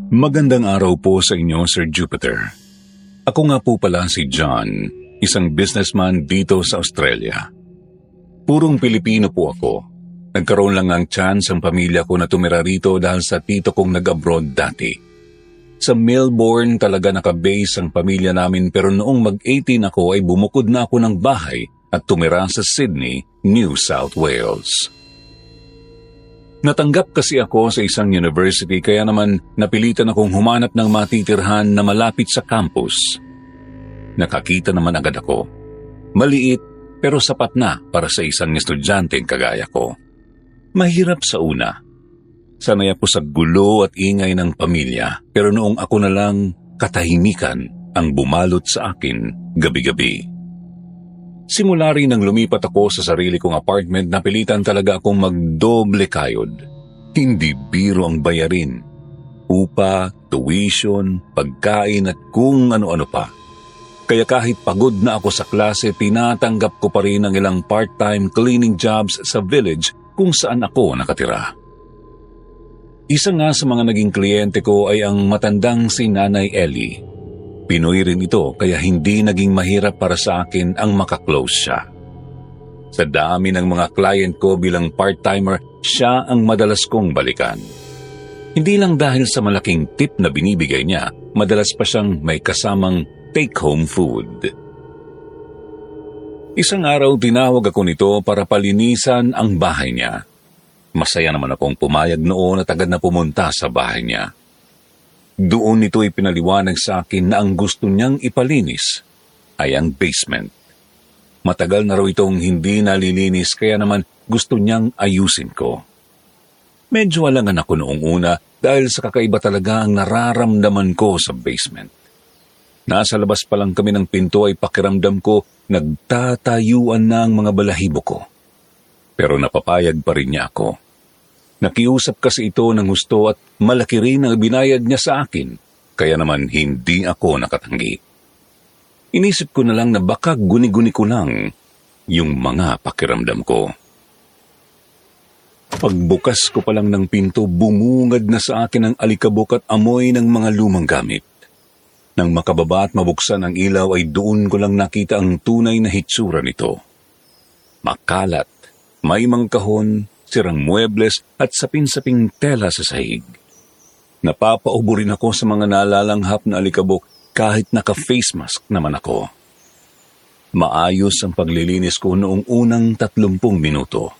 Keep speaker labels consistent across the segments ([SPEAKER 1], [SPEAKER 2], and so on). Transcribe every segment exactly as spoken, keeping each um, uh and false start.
[SPEAKER 1] Magandang araw po sa inyo, Sir Jupiter. Ako nga po pala si John, isang businessman dito sa Australia. Purong Pilipino po ako. Nagkaroon lang ng chance ang pamilya ko na tumira rito dahil sa tito kong nag-abroad dati. Sa Melbourne talaga nakabase ang pamilya namin pero noong mag-eighteen ako ay bumukod na ako ng bahay at tumira sa Sydney, New South Wales. Natanggap kasi ako sa isang university kaya naman napilitan akong humanap ng matitirhan na malapit sa campus. Nakakita naman agad ako. Maliit pero sapat na para sa isang estudyanteng kagaya ko. Mahirap sa una. Sanay ako sa gulo at ingay ng pamilya pero noong ako na lang katahimikan ang bumalot sa akin gabi-gabi. Simula rin nang lumipat ako sa sarili kong apartment, napilitan talaga akong magdoble kayod. Hindi biro ang bayarin. Upa, tuition, pagkain at kung ano-ano pa. Kaya kahit pagod na ako sa klase, tinatanggap ko pa rin ang ilang part-time cleaning jobs sa village kung saan ako nakatira. Isa nga sa mga naging kliyente ko ay ang matandang si Nanay Ellie. Pinoy rin ito kaya hindi naging mahirap para sa akin ang makaklose siya. Sa dami ng mga client ko bilang part-timer, siya ang madalas kong balikan. Hindi lang dahil sa malaking tip na binibigay niya, madalas pa siyang may kasamang take-home food. Isang araw tinawag ako nito para palinisan ang bahay niya. Masaya naman akong pumayag noon at agad na pumunta sa bahay niya. Doon nito ipinaliwanag sa akin na ang gusto niyang ipalinis ay ang basement. Matagal na raw itong hindi nalilinis kaya naman gusto niyang ayusin ko. Medyo alangan ako noong una dahil sa kakaiba talaga ang nararamdaman ko sa basement. Nasa labas pa lang kami ng pinto ay pakiramdam ko nagtatayuan na ang mga balahibo ko. Pero napapayag pa rin niya ako. Nakiusap kasi ito ng gusto at malaki rin ang binayad niya sa akin, kaya naman hindi ako nakatanggi. Inisip ko na lang na baka guni-guni ko lang yung mga pakiramdam ko. Pagbukas ko pa lang ng pinto, bumungad na sa akin ang alikabok at amoy ng mga lumang gamit. Nang makababa at mabuksan ang ilaw ay doon ko lang nakita ang tunay na hitsura nito. Makalat, may mangkahon, sirang muebles at sapin-saping tela sa sahig. Napapaubo rin ako sa mga nalalanghap na alikabok kahit naka-face mask naman ako. Maayos ang paglilinis ko noong unang tatlumpung minuto.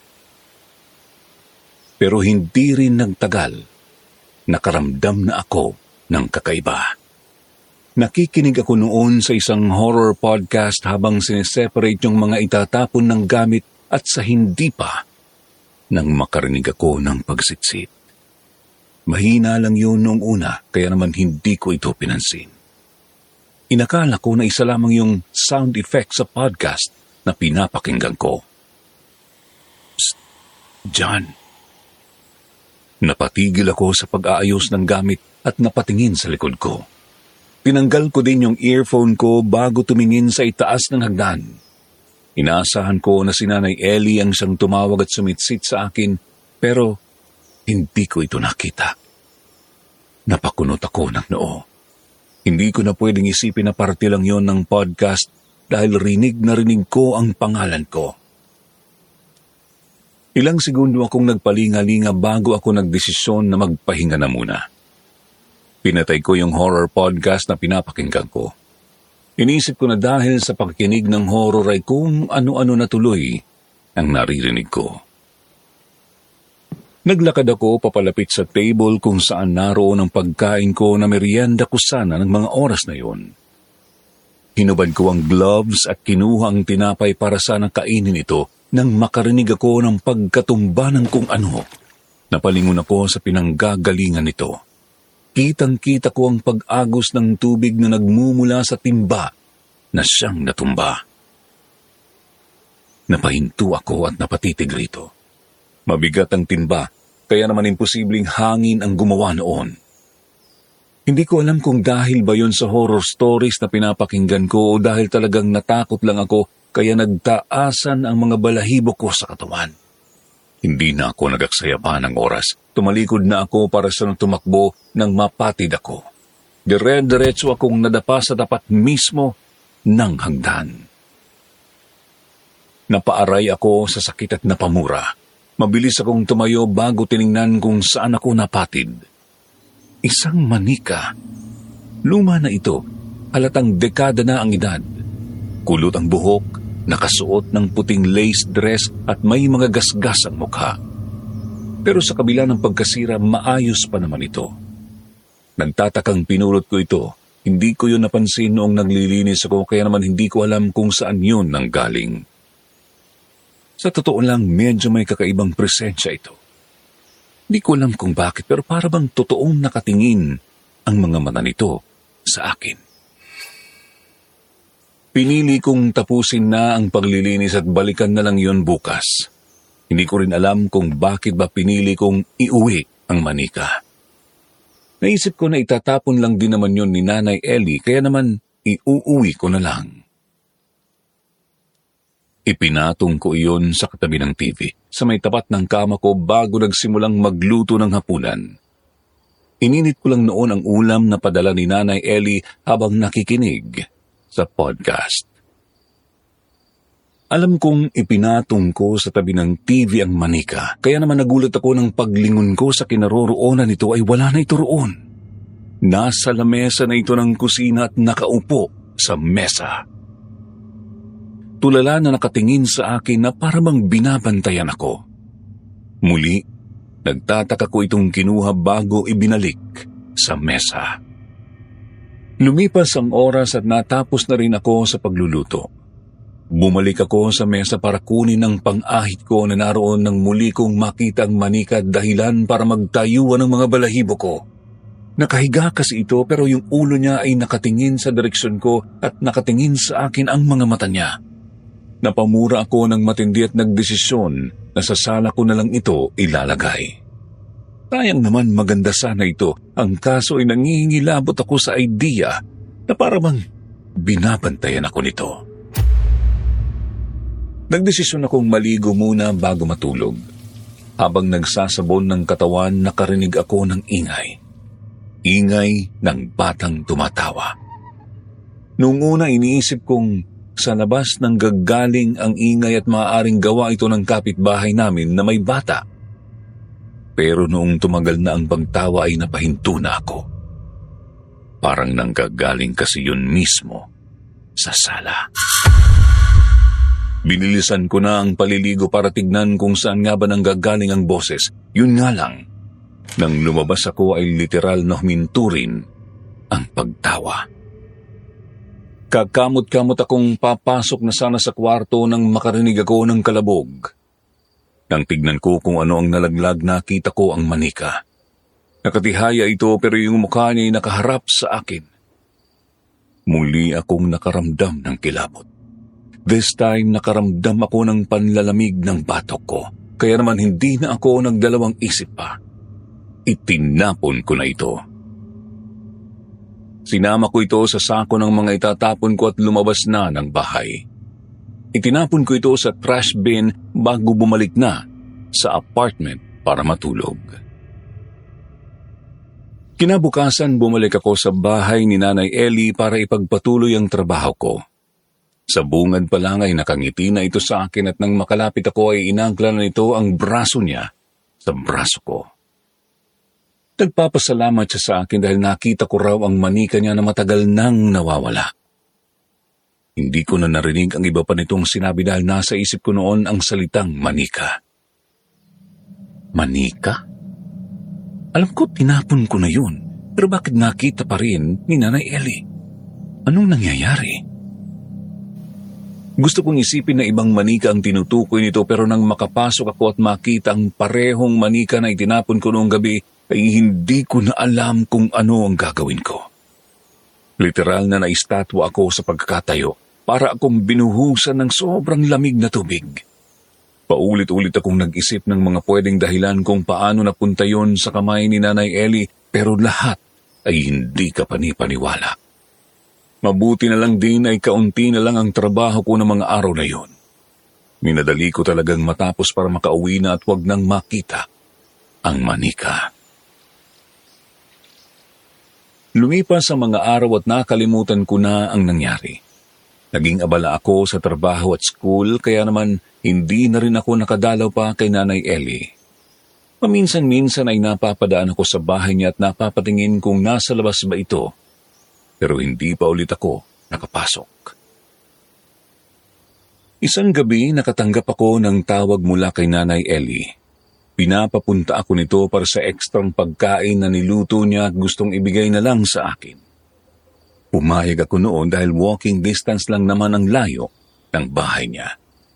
[SPEAKER 1] Pero hindi rin nagtagal. Nakaramdam na ako ng kakaiba. Nakikinig ako noon sa isang horror podcast habang sineseparate yung mga itatapon ng gamit at sa hindi pa nang makarinig ako ng pagsitsit. Mahina lang yun noong una, kaya naman hindi ko ito pinansin. Inakala ko na isa lamang yung sound effect sa podcast na pinapakinggan ko. Psst, John. Napatigil ako sa pag-aayos ng gamit at napatingin sa likod ko. Tinanggal ko din yung earphone ko bago tumingin sa itaas ng hagdan. Inaasahan ko na si Nanay Ellie ang siyang tumawag at sumitsit sa akin, pero hindi ko ito nakita. Napakunot ako ng noo. Hindi ko na pwedeng isipin na parte lang yon ng podcast dahil rinig na rinig ko ang pangalan ko. Ilang segundo akong nagpalinga-linga bago ako nagdesisyon na magpahinga na muna. Pinatay ko yung horror podcast na pinapakinggan ko. Inisip ko na dahil sa pakikinig ng horror ay kung ano-ano na tuloy ang naririnig ko. Naglakad ako papalapit sa table kung saan naroon ang pagkain ko na merienda ko sana ng mga oras na yon. Hinubad ko ang gloves at kinuha ang tinapay para sana kainin ito nang makarinig ako ng pagkatumba ng kung ano. Napalingon ako sa pinanggagalingan nito. Kitang-kita ko ang pag-agos ng tubig na nagmumula sa timba na siyang natumba. Napahinto ako at napatitig rito. Mabigat ang timba, kaya naman imposibleng hangin ang gumawa noon. Hindi ko alam kung dahil ba yun sa horror stories na pinapakinggan ko o dahil talagang natakot lang ako kaya nagtaasan ang mga balahibo ko sa katawan. Hindi na ako nagaksaya pa ng oras. Tumalikod na ako para sa nang tumakbo nang mapatid ako. Dire-diretso akong nadapa sa tapat mismo ng hagdan. Napaaray ako sa sakit at napamura. Mabilis akong tumayo bago tiningnan kung saan ako napatid. Isang manika. Luma na ito, halatang dekada na ang edad. Kulot ang buhok, nakasuot ng puting lace dress at may mga gasgas ang mukha. Pero sa kabila ng pagkasira, maayos pa naman ito. Nagtatakang pinulot ko ito. Hindi ko yun napansin noong naglilinis ako kaya naman hindi ko alam kung saan yun nanggaling. Sa totoo lang, medyo may kakaibang presensya ito. Hindi ko alam kung bakit pero para bang totoong nakatingin ang mga mata nito sa akin. Pinili kong tapusin na ang paglilinis at balikan na lang yun bukas. Hindi ko rin alam kung bakit ba pinili kong iuwi ang manika. Naisip ko na itatapon lang din naman yun ni Nanay Ellie kaya naman iuuwi ko na lang. Ipinatong ko iyon sa katabi ng T V sa may tapat ng kama ko bago nagsimulang magluto ng hapunan. Ininit ko lang noon ang ulam na padala ni Nanay Ellie habang nakikinig sa podcast. Alam kong ipinatong ko sa tabi ng T V ang manika, kaya naman nagulat ako nang paglingon ko sa kinaroroonan nito ay wala na ito roon. Nasa lamesa na ito ng kusina at nakaupo sa mesa. Tulala na nakatingin sa akin na parang binabantayan ako. Muli, nagtataka ko itong kinuha bago ibinalik sa mesa. Lumipas ang oras at natapos na rin ako sa pagluluto. Bumalik ako sa mesa para kunin ang pang-ahit ko na naroon nang muli kong makita ang manika dahilan para magtayuan ng mga balahibo ko. Nakahiga kasi ito pero yung ulo niya ay nakatingin sa direksyon ko at nakatingin sa akin ang mga mata niya. Napamura ako ng matindi at nagdesisyon na sa sala ko na lang ito ilalagay. Sayang naman maganda sana ito. Ang kaso ay nangihingilabot ako sa idea na parang binabantayan ako nito. Nagdesisyon akong maligo muna bago matulog. Habang nagsasabon ng katawan, nakarinig ako ng ingay. Ingay ng batang tumatawa. Noong una iniisip kong sa labas nang gagaling ang ingay at maaaring gawa ito ng kapitbahay namin na may bata. Pero noong tumagal na ang pagtawa ay napahinto na ako. Parang nanggagaling kasi yun mismo sa sala. Binilisan ko na ang paliligo para tignan kung saan nga ba nanggagaling ang boses. Yun nga lang, nang lumabas ako ay literal na huminto rin ang pagtawa. Kakamot-kamot akong papasok na sana sa kwarto nang makarinig ako ng kalabog. Nang tignan ko kung ano ang nalaglag, nakita ko ang manika. Nakatihaya ito pero yung mukha niya ay nakaharap sa akin. Muli akong nakaramdam ng kilabot. This time nakaramdam ako ng panlalamig ng batok ko. Kaya naman hindi na ako nagdalawang isip pa. Itinapon ko na ito. Sinama ko ito sa sako ng mga itatapon ko at lumabas na ng bahay. Itinapon ko ito sa trash bin bago bumalik na sa apartment para matulog. Kinabukasan bumalik ako sa bahay ni Nanay Ellie para ipagpatuloy ang trabaho ko. Sa bungad pa lang ay nakangiti na ito sa akin at nang makalapit ako ay inangkla na nito ang braso niya sa braso ko. Nagpapasalamat siya sa akin dahil nakita ko raw ang manika niya na matagal nang nawawala. Hindi ko na narinig ang iba pa nitong sinabi dahil nasa isip ko noon ang salitang manika. Manika? Alam ko tinapon ko na yun, pero bakit nakita pa rin ni Nanay Ellie? Anong nangyayari? Gusto kong isipin na ibang manika ang tinutukoy nito pero nang makapasok ako at makita ang parehong manika na itinapon ko noong gabi, ay hindi ko na alam kung ano ang gagawin ko. Literal na naistatwa ako sa pagkakatayo para akong binuhusan ng sobrang lamig na tubig. Paulit-ulit akong nag-isip ng mga pwedeng dahilan kung paano napunta yon sa kamay ni Nanay Ellie pero lahat ay hindi ka panipaniwala. Mabuti na lang din ay kaunti na lang ang trabaho ko ng mga araw na yon. Minadali ko talagang matapos para makauwi na at wag nang makita ang manika. Lumipas ang mga araw at nakalimutan ko na ang nangyari. Naging abala ako sa trabaho at school kaya naman hindi na rin ako nakadalaw pa kay Nanay Ellie. Paminsan-minsan ay napapadaan ako sa bahay niya at napapatingin kung nasa labas ba ito. Pero hindi pa ulit ako nakapasok. Isang gabi nakatanggap ako ng tawag mula kay Nanay Ellie. Pinapapunta ako nito para sa ekstrang pagkain na niluto niya at gustong ibigay na lang sa akin. Pumayag ako noon dahil walking distance lang naman ang layo ng bahay niya.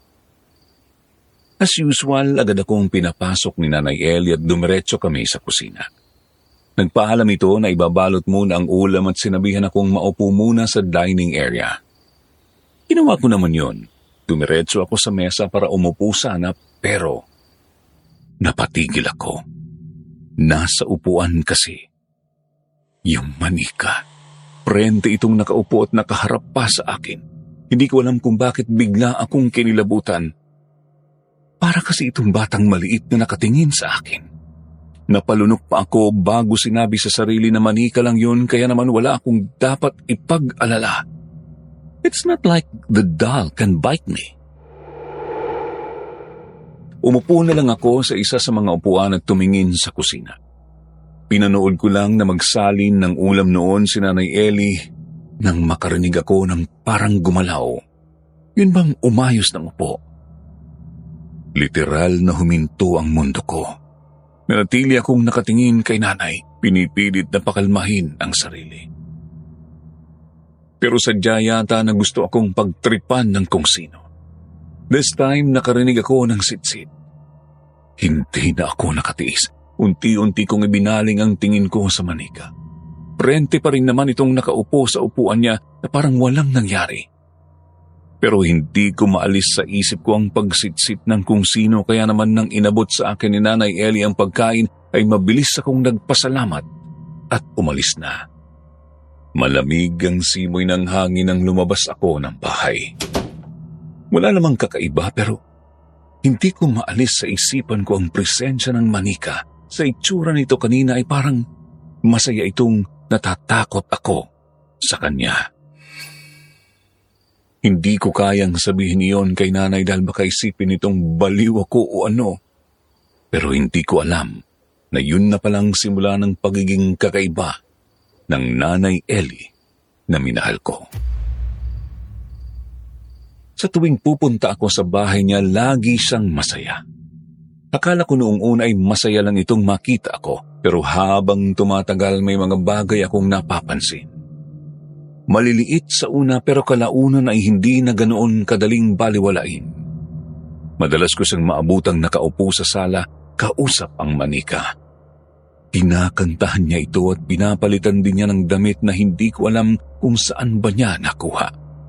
[SPEAKER 1] As usual, agad akong pinapasok ni Nanay Ellie at dumiretso kami sa kusina. Nagpaalam ito na ibabalot muna ang ulam at sinabihan akong maupo muna sa dining area. Ginawa ko naman yon. Dumiretso ako sa mesa para umupo sana pero napatigil ako. Nasa upuan kasi yung manika. Prente itong nakaupo at nakaharap pa sa akin. Hindi ko alam kung bakit bigla akong kinilabutan. Para kasi itong batang maliit na nakatingin sa akin. Napalunok pa ako bago sinabi sa sarili na manika lang yun kaya naman wala akong dapat ipag-alala. It's not like the doll can bite me. Umupo na lang ako sa isa sa mga upuan at tumingin sa kusina. Pinanood ko lang na magsalin ng ulam noon si Nanay Ellie nang makarinig ako ng parang gumalaw. Yun bang umayos ng upo? Literal na huminto ang mundo ko. Nanatili akong nakatingin kay Nanay, pinipilit na pakalmahin ang sarili. Pero sadya yata na gusto akong pagtripan ng kung sino. This time nakarinig ako ng sitsit. Hindi na ako nakatiis. Unti-unti kong ibinaling ang tingin ko sa manika. Prente pa rin naman itong nakaupo sa upuan niya na parang walang nangyari. Pero hindi ko maalis sa isip ko ang pagsitsit ng kung sino kaya naman nang inabot sa akin ni Nanay Ellie ang pagkain ay mabilis akong nagpasalamat at umalis na. Malamig ang simoy ng hangin nang lumabas ako ng bahay. Wala namang kakaiba pero hindi ko maalis sa isipan ko ang presensya ng manika. Sa itsura nito kanina ay parang masaya itong natatakot ako sa kanya. Hindi ko kayang sabihin iyon kay Nanay dahil baka isipin itong baliw ako o ano. Pero hindi ko alam na yun na palang simula ng pagiging kakaiba ng Nanay Ellie na minahal ko. Sa tuwing pupunta ako sa bahay niya, lagi siyang masaya. Akala ko noong una ay masaya lang itong makita ako, pero habang tumatagal may mga bagay akong napapansin. Maliliit sa una pero kalaunan ay hindi na ganoon kadaling baliwalain. Madalas ko siyang maabutang nakaupo sa sala, kausap ang manika. Kinakantahan niya ito at pinapalitan din niya ng damit na hindi ko alam kung saan ba niya nakuha.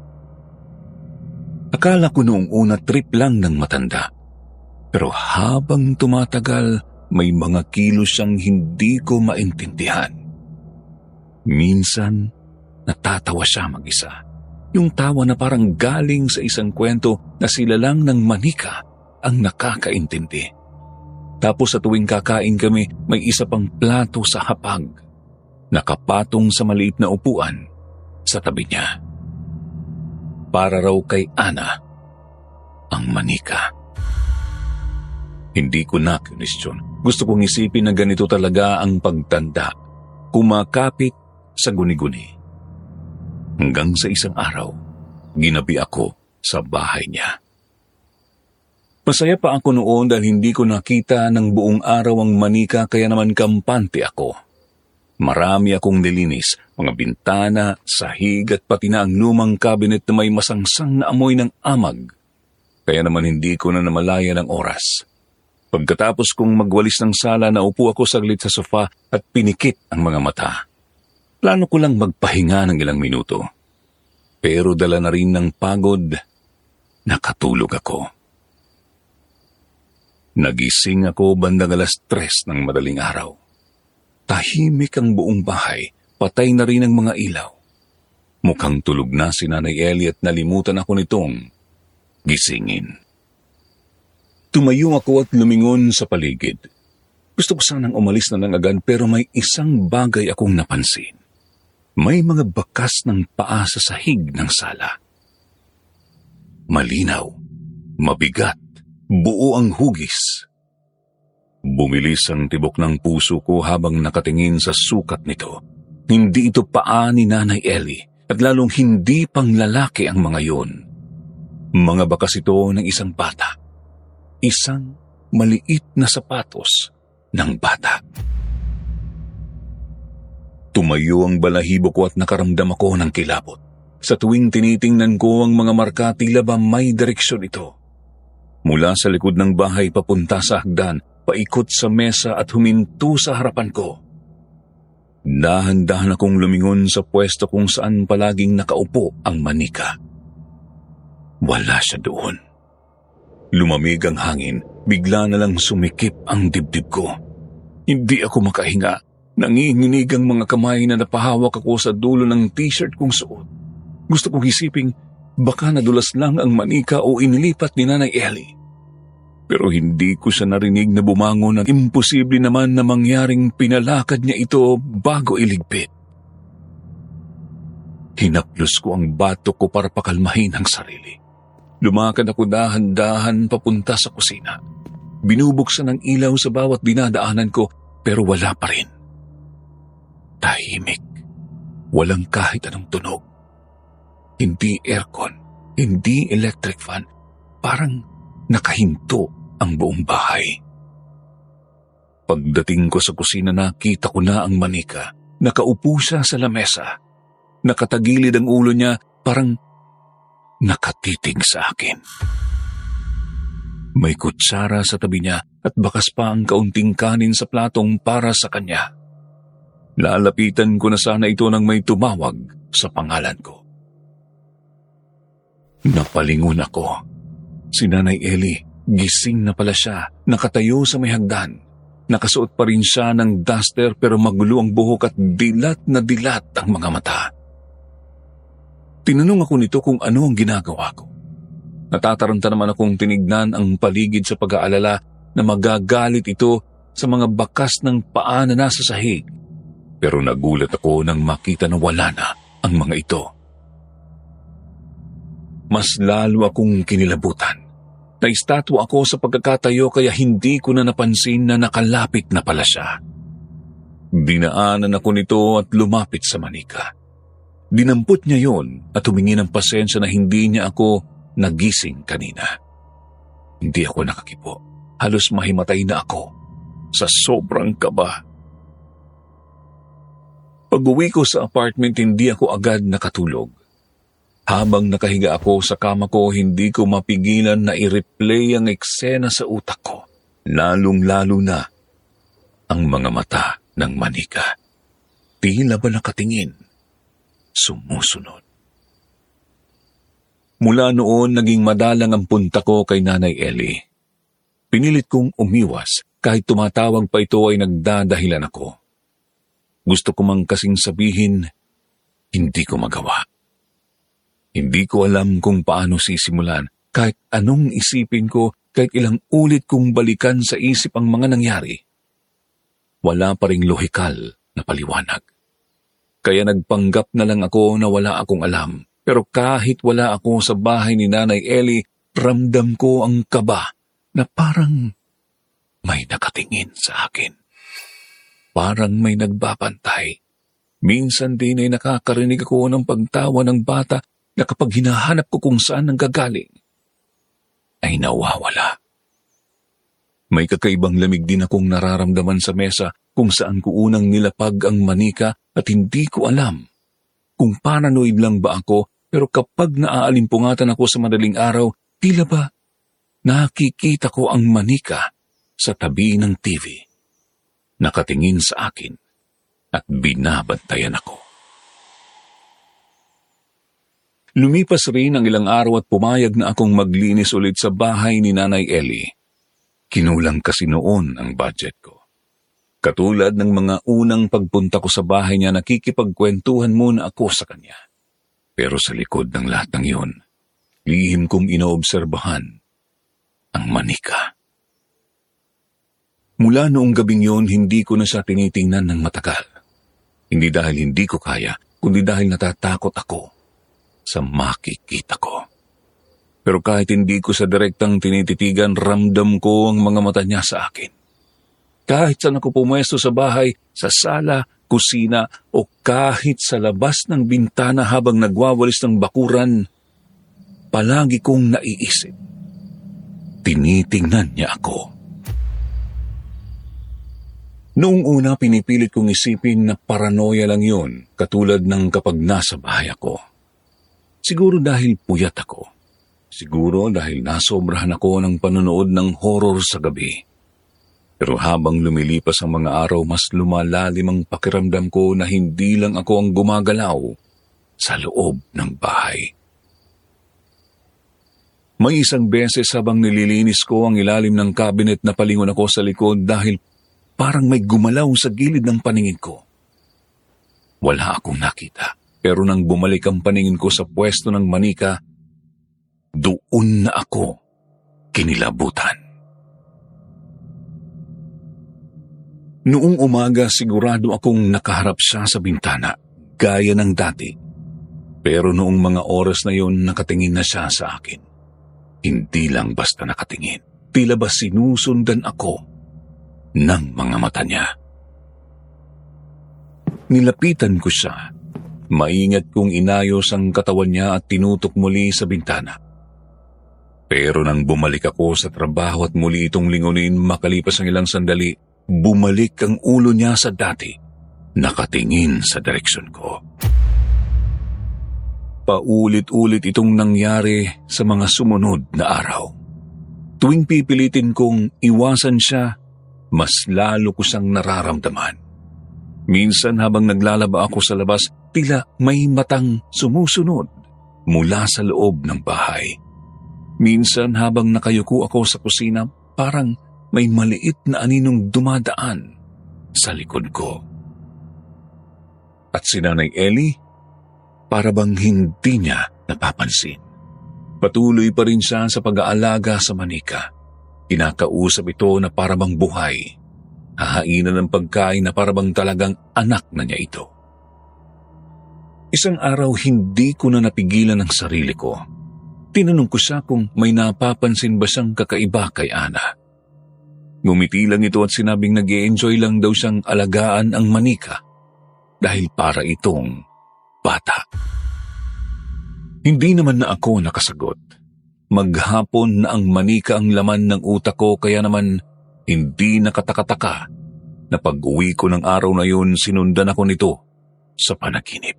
[SPEAKER 1] Akala ko noong una trip lang ng matanda. Pero habang tumatagal, may mga kilos siyang hindi ko maintindihan. Minsan, natatawa siya mag-isa. Yung tawa na parang galing sa isang kwento na sila lang ng manika ang nakakaintindi. Tapos sa tuwing kakain kami, may isa pang plato sa hapag. Nakapatong sa maliit na upuan sa tabi niya. Para raw kay Ana ang manika. Hindi ko na kinestyon. Gusto kong isipin na ganito talaga ang pagtanda. Kumakapit sa guni-guni. Hanggang sa isang araw, ginabi ako sa bahay niya. Masaya pa ako noon dahil hindi ko nakita ng buong araw ang manika kaya naman kampante ako. Marami akong nilinis, mga bintana, sahig at pati na ang lumang cabinet na may masangsang na amoy ng amag. Kaya naman hindi ko na namalaya ng oras. Pagkatapos kong magwalis ng sala, naupo ako saglit sa sofa at pinikit ang mga mata. Plano ko lang magpahinga ng ilang minuto. Pero dala na rin ng pagod, nakatulog ako. Nagising ako bandang alas tres ng madaling araw. Tahimik ang buong bahay, patay na rin ang mga ilaw. Mukhang tulog na si Nanay Ellie at nalimutan ako nitong gisingin. Tumayo ako at lumingon sa paligid. Gusto ko sanang umalis na lang agad pero may isang bagay akong napansin. May mga bakas ng paa sa sahig ng sala. Malinaw, mabigat, buo ang hugis. Bumilis ang tibok ng puso ko habang nakatingin sa sukat nito. Hindi ito paa ni Nanay Ellie at lalong hindi pang lalaki ang mga yon. Mga bakas ito ng isang bata. Isang maliit na sapatos ng bata. Tumayo ang balahibo ko at nakaramdam ako ng kilabot. Sa tuwing tinitingnan ko ang mga marka, tila ba may direksyon ito. Mula sa likod ng bahay papunta sa hagdan, paikot sa mesa at huminto sa harapan ko. Dahan-dahan akong lumingon sa pwesto kung saan palaging nakaupo ang manika. Wala siya doon. Lumamig ang hangin, bigla na lang sumikip ang dibdib ko. Hindi ako makahinga. Nanginginig ang mga kamay na napahawak ako sa dulo ng t-shirt kong suot. Gusto kong isiping baka nadulas lang ang manika o inilipat ni Nanay Ellie. Pero hindi ko siya narinig na bumangon at imposible naman na mangyaring pinalakad niya ito bago iligpit. Hinaplos ko ang batok ko para pakalmahin ang sarili. Lumakad ako dahan-dahan papunta sa kusina. Binubuksan ang ilaw sa bawat dinadaanan ko pero wala pa rin. Tahimik. Walang kahit anong tunog. Hindi aircon, hindi electric fan. Parang nakahinto ang buong bahay. Pagdating ko sa kusina, nakita ko na ang manika. Nakaupo siya sa lamesa. Nakatagilid ang ulo niya, parang nakatitig sa akin. May kutsara sa tabi niya at bakas pa ang kaunting kanin sa platong para sa kanya. Lalapitan ko na sana ito nang may tumawag sa pangalan ko. Napalingon ako. Si Nanay Ellie, gising na pala siya, nakatayo sa may hagdan. Nakasuot pa rin siya ng duster pero magulo ang buhok at dilat na dilat ang mga mata. Tinanong ako nito kung ano ang ginagawa ko. Natataranta naman akong tinignan ang paligid sa pag-aalala na magagalit ito sa mga bakas ng paa na nasa sahig. Pero nagulat ako nang makita na wala na ang mga ito. Mas lalo akong kinilabutan. Naistatwa ako sa pagkakatayo kaya hindi ko na napansin na nakalapit na pala siya. Dinaanan ako nito at lumapit sa manika. Dinampot niya yon at humingi ng pasensya na hindi niya ako nagising kanina. Hindi ako nakakipo. Halos mahimatay na ako sa sobrang kaba. Pag-uwi ko sa apartment, hindi ako agad nakatulog. Habang nakahiga ako sa kama ko, hindi ko mapigilan na i-replay ang eksena sa utak ko. Lalong-lalo na ang mga mata ng manika. Tila ba nakatingin? Sumusunod. Mula noon, naging madalang ang punta ko kay Nanay Ellie. Pinilit kong umiwas, kahit tumatawag pa ito ay nagdadahilan ako. Gusto ko mang kasing sabihin, hindi ko magawa. Hindi ko alam kung paano sisimulan, kahit anong isipin ko, kahit ilang ulit kong balikan sa isip ang mga nangyari. Wala pa ring lohikal na paliwanag. Kaya nagpanggap na lang ako na wala akong alam. Pero kahit wala ako sa bahay ni Nanay Ellie, ramdam ko ang kaba na parang may nakatingin sa akin. Parang may nagbabantay. Minsan din ay nakakarinig ako ng pagtawa ng bata na kapag hinahanap ko kung saan nanggagaling, ay nawawala. May kakaibang lamig din akong nararamdaman sa mesa kung saan ko unang nilapag ang manika at hindi ko alam kung paranoid lang ba ako, pero kapag naaaalimpungatan ako sa madaling araw, tila ba nakikita ko ang manika sa tabi ng T V. Nakatingin sa akin at binabantayan ako. Lumipas rin ang ilang araw at pumayag na akong maglinis ulit sa bahay ni Nanay Ellie. Kinulang kasi noon ang budget ko. Katulad ng mga unang pagpunta ko sa bahay niya, nakikipagkwentuhan muna ako sa kanya. Pero sa likod ng lahat ng iyon, lihim kong inoobserbahan ang manika. Mula noong gabing yun, hindi ko na siya tinitingnan ng matagal. Hindi dahil hindi ko kaya, kundi dahil natatakot ako sa makikita ko. Pero kahit hindi ko sa direktang tinititigan, ramdam ko ang mga mata niya sa akin. Kahit saan ako pumwesto sa bahay, sa sala, kusina, o kahit sa labas ng bintana habang nagwawalis ng bakuran, palagi kong naiisip. Tinitingnan niya ako. Noong una, pinipilit kong isipin na paranoia lang yun, katulad ng kapag nasa bahay ako. Siguro dahil puyat ako. Siguro dahil nasobrahan ako ng panonood ng horror sa gabi. Pero habang lumilipas ang mga araw, mas lumalalim ang pakiramdam ko na hindi lang ako ang gumagalaw sa loob ng bahay. May isang beses habang nililinis ko ang ilalim ng cabinet, na palingon ako sa likod dahil parang may gumalaw sa gilid ng paningin ko. Wala akong nakita, pero nang bumalik ang paningin ko sa pwesto ng manika, doon na ako kinilabutan. Noong umaga, sigurado akong nakaharap siya sa bintana, gaya ng dati. Pero noong mga oras na yun, nakatingin na siya sa akin. Hindi lang basta nakatingin, tila ba sinusundan ako ng mga mata niya. Nilapitan ko siya. Maingat kong inayos ang katawan niya at tinutok muli sa bintana. Pero nang bumalik ako sa trabaho at muli itong lingunin, makalipas ang ilang sandali, bumalik ang ulo niya sa dati, nakatingin sa direksyon ko. Paulit-ulit itong nangyari sa mga sumunod na araw. Tuwing pipilitin kong iwasan siya, mas lalo ko siyang nararamdaman. Minsan habang naglalaba ako sa labas, tila may matang sumusunod mula sa loob ng bahay. Minsan habang nakayuko ako sa kusina, parang may maliit na aninong dumadaan sa likod ko. At si Nanay Ellie, para bang hindi niya napapansin. Patuloy pa rin siya sa pag-aalaga sa manika. Kinakausap ito na para bang buhay. Hahainan ng pagkain na para bang talagang anak na niya ito. Isang araw, hindi ko na napigilan ang sarili ko. Tinanong ko siya kung may napapansin ba siyang kakaiba kay Ana. Ngumiti lang ito at sinabing nag-i-enjoy lang daw siyang alagaan ang manika dahil para itong bata. Hindi naman na ako nakasagot. Maghapon na ang manika ang laman ng utak ko, kaya naman hindi nakatakataka na pag-uwi ko ng araw na yun, sinundan ako nito sa panaginip.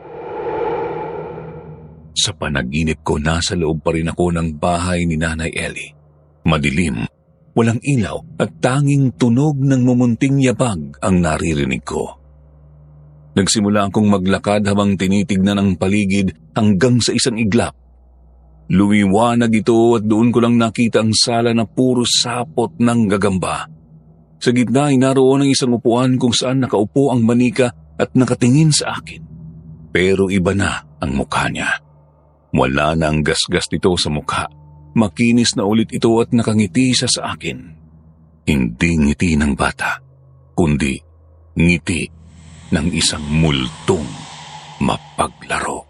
[SPEAKER 1] Sa panaginip ko, nasa loob pa rin ako ng bahay ni Nanay Ellie. Madilim, walang ilaw at tanging tunog ng mumunting yabag ang naririnig ko. Nagsimula akong maglakad habang tinitignan ang paligid hanggang sa isang iglap. Lumiwanag ito at doon ko lang nakita ang sala na puro sapot ng gagamba. Sa gitna ay naroon ang isang upuan kung saan nakaupo ang manika at nakatingin sa akin. Pero iba na ang mukha niya. Wala na ang gasgas nito sa mukha. Makinis na ulit ito at nakangiti siya sa akin. Hindi ngiti ng bata, kundi ngiti ng isang multong mapaglaro.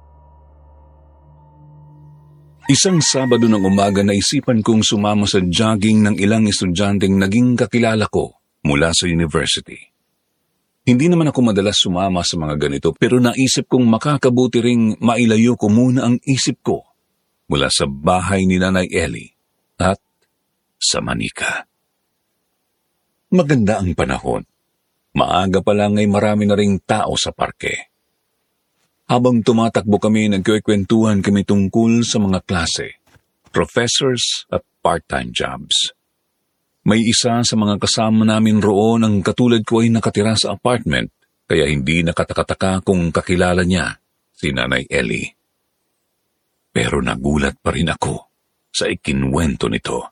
[SPEAKER 1] Isang Sabado ng umaga, naisipan kong sumama sa jogging ng ilang estudyanteng naging kakilala ko mula sa university. Hindi naman ako madalas sumama sa mga ganito, pero naisip kong makakabuti ring mailayo ko muna ang isip ko mula sa bahay ni Nanay Ellie at sa manika. Maganda ang panahon. Maaga pa lang ay marami na ring tao sa parke. Habang tumatakbo kami, nagkikwentuhan kami tungkol sa mga klase, professors at part-time jobs. May isa sa mga kasama namin roon ang katulad ko ay nakatira sa apartment, kaya hindi nakatakataka kung kakilala niya si Nanay Ellie. Pero nagulat pa rin ako sa ikinwento nito.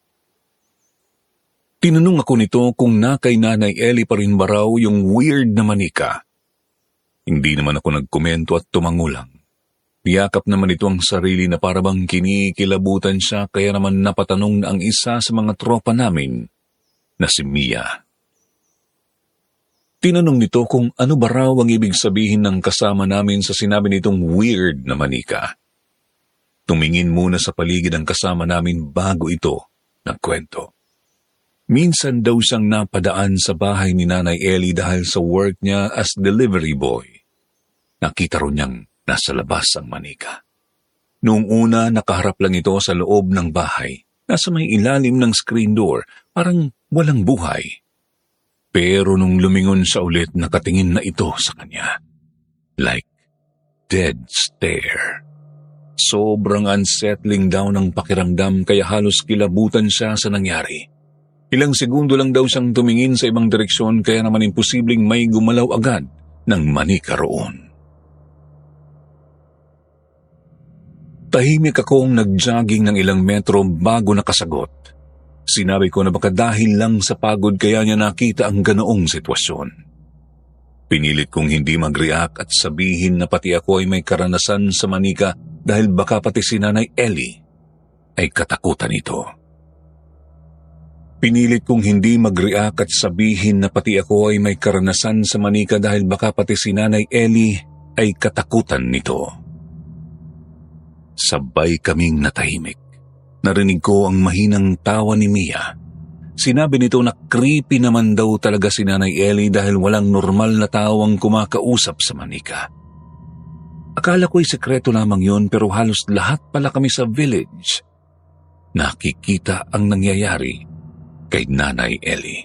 [SPEAKER 1] Tinanong ako nito kung na kay Nanay Ellie pa rin ba raw yung weird na manika. Hindi naman ako nagkomento at tumango lang. Niyakap naman ito ang sarili na parabang kinikilabutan siya, kaya naman napatanong na ang isa sa mga tropa namin na si Mia. Tinanong nito kung ano ba raw ang ibig sabihin ng kasama namin sa sinabi nitong weird na manika. Tumingin muna sa paligid ang kasama namin bago ito nagkwento. Minsan daw siyang napadaan sa bahay ni Nanay Ellie dahil sa work niya as delivery boy. Nakita ro niyang nasa labas ang manika. Noong una, nakaharap lang ito sa loob ng bahay. Nasa may ilalim ng screen door, parang walang buhay. Pero nung lumingon siya ulit, nakatingin na ito sa kanya. Like dead stare. Sobrang unsettling daw ng pakiramdam kaya halos kilabutan siya sa nangyari. Ilang segundo lang daw siyang tumingin sa ibang direksyon kaya naman imposibleng may gumalaw agad ng manika roon. Tahimik akong nag-jogging ng ilang metro bago nakasagot. Sinabi ko na baka dahil lang sa pagod kaya niya nakita ang ganoong sitwasyon. Pinilit kong hindi mag-react at sabihin na pati ako ay may karanasan sa manika dahil baka pati si Nanay Ellie ay katakutan ito. Pinilit kong hindi mag-react at sabihin na pati ako ay may karanasan sa manika dahil baka pati si Nanay Ellie ay katakutan nito. Sabay kaming natahimik. Narinig ko ang mahinang tawa ni Mia. Sinabi nito na creepy naman daw talaga si Nanay Ellie dahil walang normal na tawang kumakausap sa manika. Akala ko'y sekreto lamang yun pero halos lahat pala kami sa village nakikita ang nangyayari kay Nanay Ellie.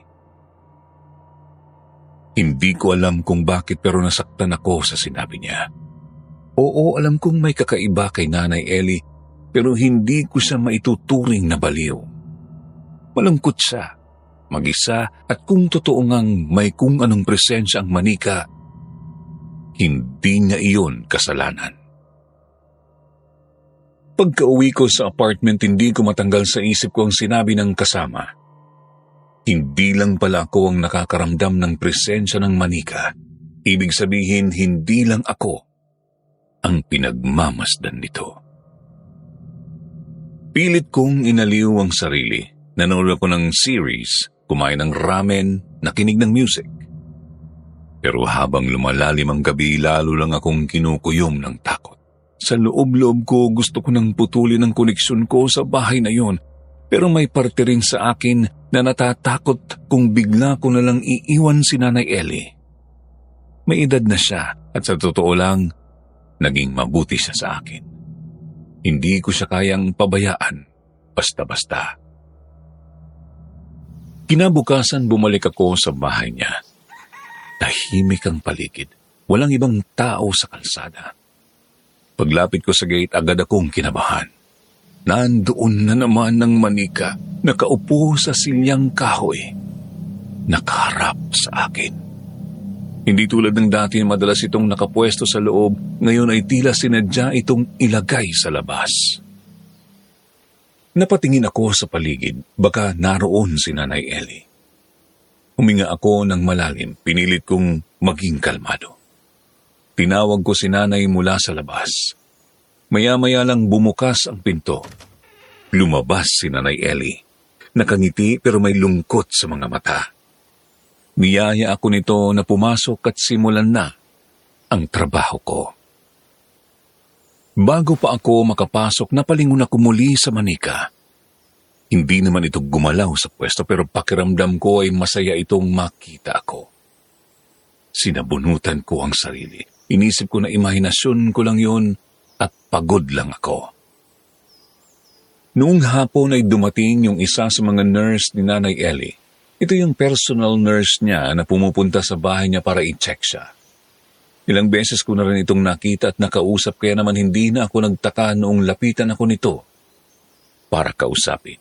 [SPEAKER 1] Hindi ko alam kung bakit pero nasaktan ako sa sinabi niya. Oo, alam kong may kakaiba kay Nanay Ellie pero hindi ko siya maituturing na baliw. Malungkot siya, mag-isa at kung totoo ngang may kung anong presensya ang manika, hindi niya iyon kasalanan. Pagka-uwi ko sa apartment, hindi ko matanggal sa isip ko ang sinabi ng kasama. Hindi lang pala ako ang nakakaramdam ng presensya ng manika. Ibig sabihin, hindi lang ako ang pinagmamasdan nito. Pilit kong inaliw ang sarili. Nanonood ako ng series, kumain ng ramen, nakinig ng music. Pero habang lumalalim ang gabi, lalo lang akong kinukuyom ng takot. Sa loob-loob ko, gusto ko nang putulin ang koneksyon ko sa bahay na yon. Pero may parte rin sa akin na natatakot kung bigla ko na lang iiwan si Nanay Ellie. May edad na siya at sa totoo lang, naging mabuti siya sa akin. Hindi ko siya kayang pabayaan basta-basta. Kinabukasan bumalik ako sa bahay niya. Tahimik ang paligid. Walang ibang tao sa kalsada. Paglapit ko sa gate, agad akong kinabahan. Nandoon na naman ng manika, nakaupo sa silyang kahoy. Nakaharap sa akin. Hindi tulad ng dati na madalas itong nakapwesto sa loob, ngayon ay tila sinadya itong ilagay sa labas. Napatingin ako sa paligid, baka naroon si Nanay Ellie. Huminga ako ng malalim, pinilit kong maging kalmado. Tinawag ko si Nanay mula sa labas. Maya-maya lang bumukas ang pinto. Lumabas si Nanay Ellie. Nakangiti pero may lungkot sa mga mata. Niyaya ako nito na pumasok at simulan na ang trabaho ko. Bago pa ako makapasok, napalingon ako muli sa manika. Hindi naman ito gumalaw sa pwesto pero pakiramdam ko ay masaya itong makita ako. Sinabunutan ko ang sarili. Inisip ko na imahinasyon ko lang yun at pagod lang ako. Noong hapon ay dumating yung isa sa mga nurse ni Nanay Ellie. Ito yung personal nurse niya na pumupunta sa bahay niya para i-check siya. Ilang beses ko na rin itong nakita at nakausap kaya naman hindi na ako nagtaka noong lapitan ako nito para kausapin.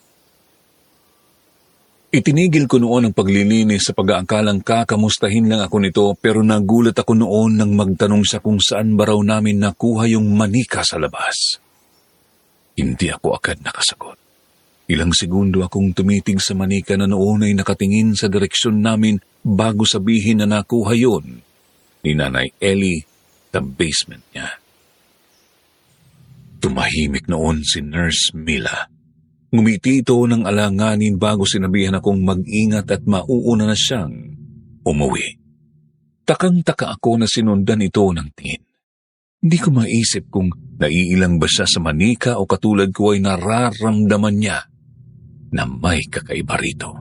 [SPEAKER 1] Itinigil ko noon ang paglilinis sa pag-aakalang kakamustahin lang ako nito pero nagulat ako noon nang magtanong siya kung saan ba raw namin nakuha yung manika sa labas. Hindi ako agad nakasagot. Ilang segundo akong tumitig sa manika na noon ay nakatingin sa direksyon namin bago sabihin na nakuha yun ni Nanay Ellie sa basement niya. Tumahimik noon si Nurse Mila. Ngumiti ito ng alanganin bago sinabihan akong mag-ingat at mauuna na siyang umuwi. Takang-taka ako na sinundan ito ng tingin. Hindi ko maisip kung naiilang ba siya sa manika o katulad ko ay nararamdaman niya na may kakaiba rito.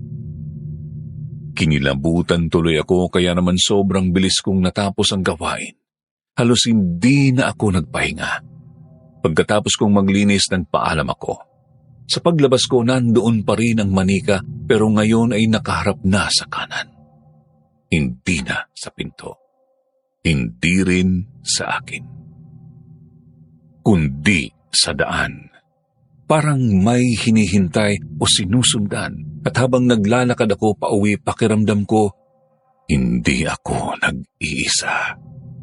[SPEAKER 1] Kinilabutan tuloy ako kaya naman sobrang bilis kong natapos ang gawain. Halos hindi na ako nagpahinga. Pagkatapos kong maglinis, nagpaalam ako. Sa paglabas ko, nandoon pa rin ang manika pero ngayon ay nakaharap na sa kanan. Hindi na sa pinto. Hindi rin sa akin. Kundi sa daan. Parang may hinihintay o sinusundan at habang naglalakad ako pauwi, pakiramdam ko, hindi ako nag-iisa.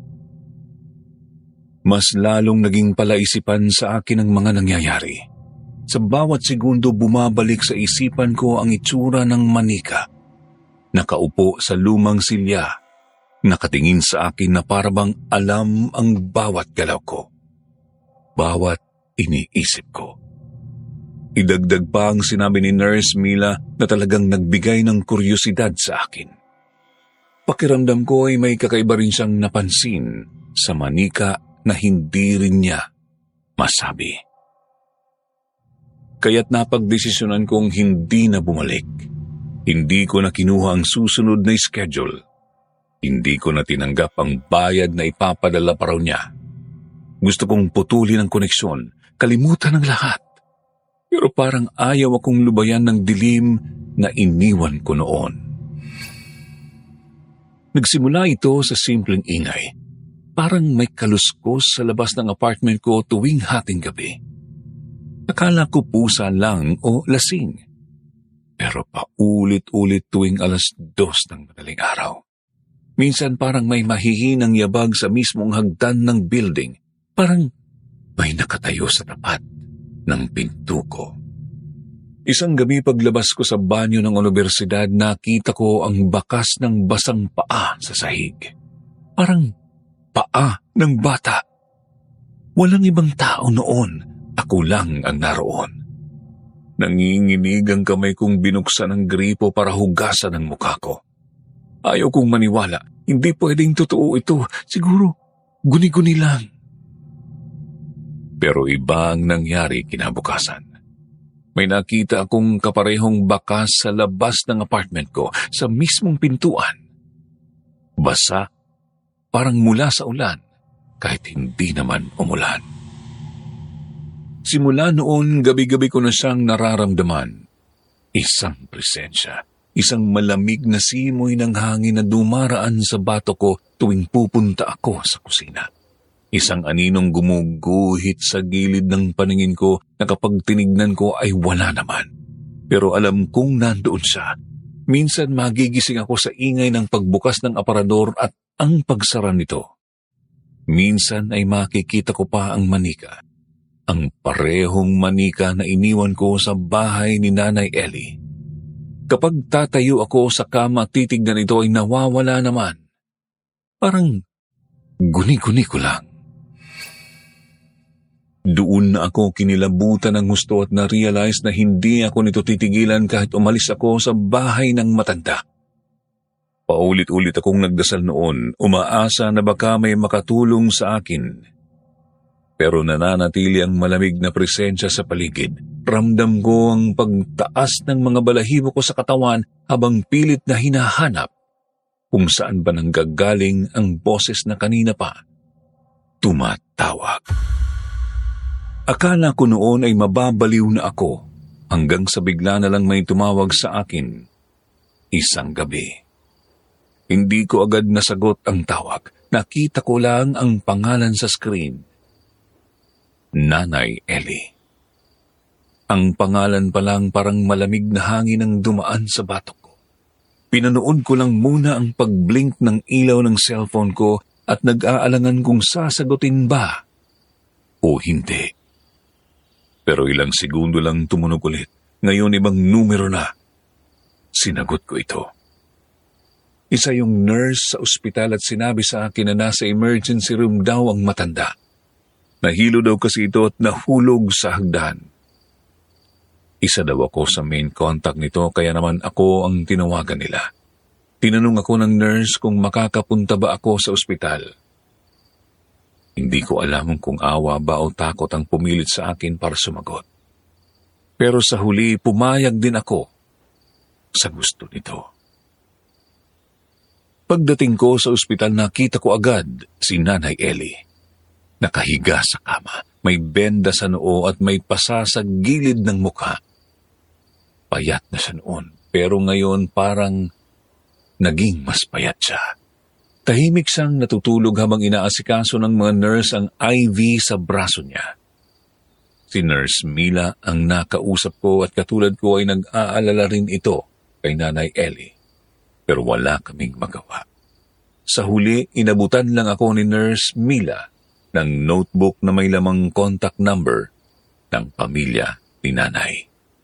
[SPEAKER 1] Mas lalong naging palaisipan sa akin ang mga nangyayari. Sa bawat segundo bumabalik sa isipan ko ang itsura ng manika. Nakaupo sa lumang silya, nakatingin sa akin na parabang alam ang bawat galaw ko. Bawat iniisip ko. Idagdag pa ang sinabi ni Nurse Mila na talagang nagbigay ng kuryosidad sa akin. Pakiramdam ko ay may kakaiba rin siyang napansin sa manika na hindi rin niya masabi. Kaya't napagdesisyonan kong hindi na bumalik. Hindi ko na kinuha ang susunod na schedule. Hindi ko na tinanggap ang bayad na ipapadala pa raw niya. Gusto kong putulin ang koneksyon, kalimutan ang lahat. Pero parang ayaw akong lubayan ng dilim na iniwan ko noon. Nagsimula ito sa simpleng ingay. Parang may kaluskos sa labas ng apartment ko tuwing hating gabi. Akala ko pusa lang o lasing. Pero paulit-ulit tuwing alas dos ng madaling araw. Minsan parang may mahihinang yabag sa mismong hagdan ng building. Parang may nakatayo sa tapat ng pinto ko. Isang gabi paglabas ko sa banyo ng universidad, nakita ko ang bakas ng basang paa sa sahig. Parang paa ng bata. Walang ibang tao noon, ako lang ang naroon. Nanginginig ang kamay kong binuksan ang gripo para hugasan ang mukha ko. Ayaw kong maniwala, hindi pwedeng totoo ito, siguro guni-guni lang. Pero iba ang nangyari kinabukasan. May nakita akong kaparehong bakas sa labas ng apartment ko, sa mismong pintuan. Basa, parang mula sa ulan, kahit hindi naman umulan. Simula noon, gabi-gabi ko na siyang nararamdaman. Isang presensya, isang malamig na simoy ng hangin na dumaraan sa bato ko tuwing pupunta ako sa kusina. Isang aninong gumuguhit sa gilid ng paningin ko na kapag tinignan ko ay wala naman. Pero alam kong nandoon siya. Minsan magigising ako sa ingay ng pagbukas ng aparador at ang pagsara nito. Minsan ay makikita ko pa ang manika. Ang parehong manika na iniwan ko sa bahay ni Nanay Ellie. Kapag tatayo ako sa kama at titignan ito ay nawawala naman. Parang guni-guni ko lang. Doon na ako kinilabutan ng gusto at na-realize na hindi ako nito titigilan kahit umalis ako sa bahay ng matanda. Paulit-ulit akong nagdasal noon, umaasa na baka may makatulong sa akin. Pero nananatili ang malamig na presensya sa paligid. Ramdam ko ang pagtaas ng mga balahibo ko sa katawan habang pilit na hinahanap kung saan ba nanggagaling ang boses na kanina pa tumatawag. Akala ko noon ay mababaliw na ako hanggang sa bigla na lang may tumawag sa akin isang gabi. Hindi ko agad nasagot ang tawag. Nakita ko lang ang pangalan sa screen. Nanay Ellie. Ang pangalan pa lang parang malamig na hangin ang dumaan sa batok ko. Pinanood ko lang muna ang pagblink ng ilaw ng cellphone ko at nag-aalangan kung sasagutin ba o hindi. Pero ilang segundo lang tumunog ulit. Ngayon ibang numero na. Sinagot ko ito. Isa yung nurse sa ospital at sinabi sa akin na nasa emergency room daw ang matanda. Nahilo daw kasi ito at nahulog sa hagdan. Isa daw ako sa main contact nito kaya naman ako ang tinawagan nila. Tinanong ako ng nurse kung makakapunta ba ako sa ospital. Hindi ko alam kung awa ba o takot ang pumilit sa akin para sumagot. Pero sa huli, pumayag din ako sa gusto nito. Pagdating ko sa ospital, nakita ko agad si Nanay Ellie. Nakahiga sa kama, may benda sa noo at may pasa sa gilid ng mukha. Payat na siya noon, pero ngayon parang naging mas payat siya. Tahimik siyang natutulog habang inaasikaso ng mga nurse ang I V sa braso niya. Si Nurse Mila ang nakausap ko at katulad ko ay nag-aalala rin ito kay Nanay Ellie. Pero wala kaming magawa. Sa huli, inabutan lang ako ni Nurse Mila ng notebook na may lamang contact number ng pamilya ni Nanay.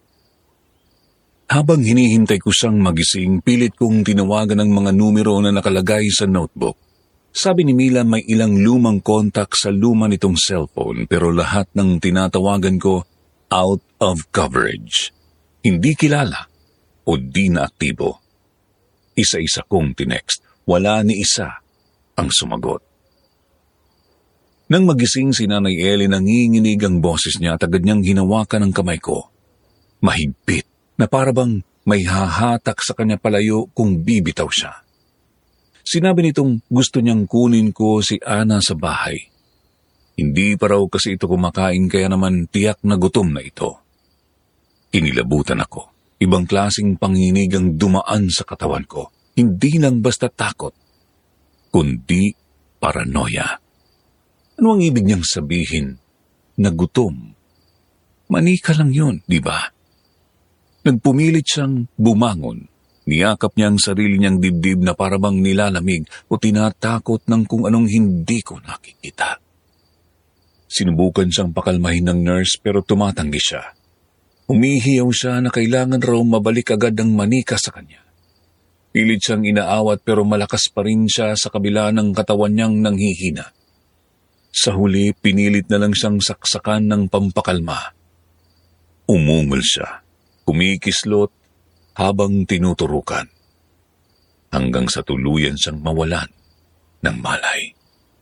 [SPEAKER 1] Habang hinihintay ko siyang magising, pilit kong tinawagan ang mga numero na nakalagay sa notebook. Sabi ni Mila may ilang lumang kontak sa luma nitong cellphone pero lahat ng tinatawagan ko out of coverage. Hindi kilala o di na aktibo. Isa-isa kong tinext. Wala ni isa ang sumagot. Nang magising si Nanay Ellie, nanginginig ang boses niya at agad niyang hinawakan ang kamay ko. Mahigpit na parabang may hahatak sa kanya palayo kung bibitaw siya. Sinabi nitong gusto niyang kunin ko si Ana sa bahay. Hindi pa raw kasi ito kumakain kaya naman tiyak na gutom na ito. Kinilabutan ako. Ibang klaseng panginig ang dumaan sa katawan ko. Hindi lang basta takot, kundi paranoia. Ano ang ibig niyang sabihin na gutom? Manika lang yun, di ba? Nagpumilit siyang bumangon. Niyakap niya ang sarili niyang dibdib na parabang nilalamig o tinatakot ng kung anong hindi ko nakikita. Sinubukan siyang pakalmahin ng nurse pero tumatanggi siya. Humihiyaw siya na kailangan raw mabalik agad ang manika sa kanya. Pilit siyang inaawat pero malakas pa rin siya sa kabila ng katawan niyang nanghihina. Sa huli, pinilit na lang siyang saksakan ng pampakalma. Umungol siya, kumikislot habang tinuturukan. Hanggang sa tuluyan siyang mawalan ng malay.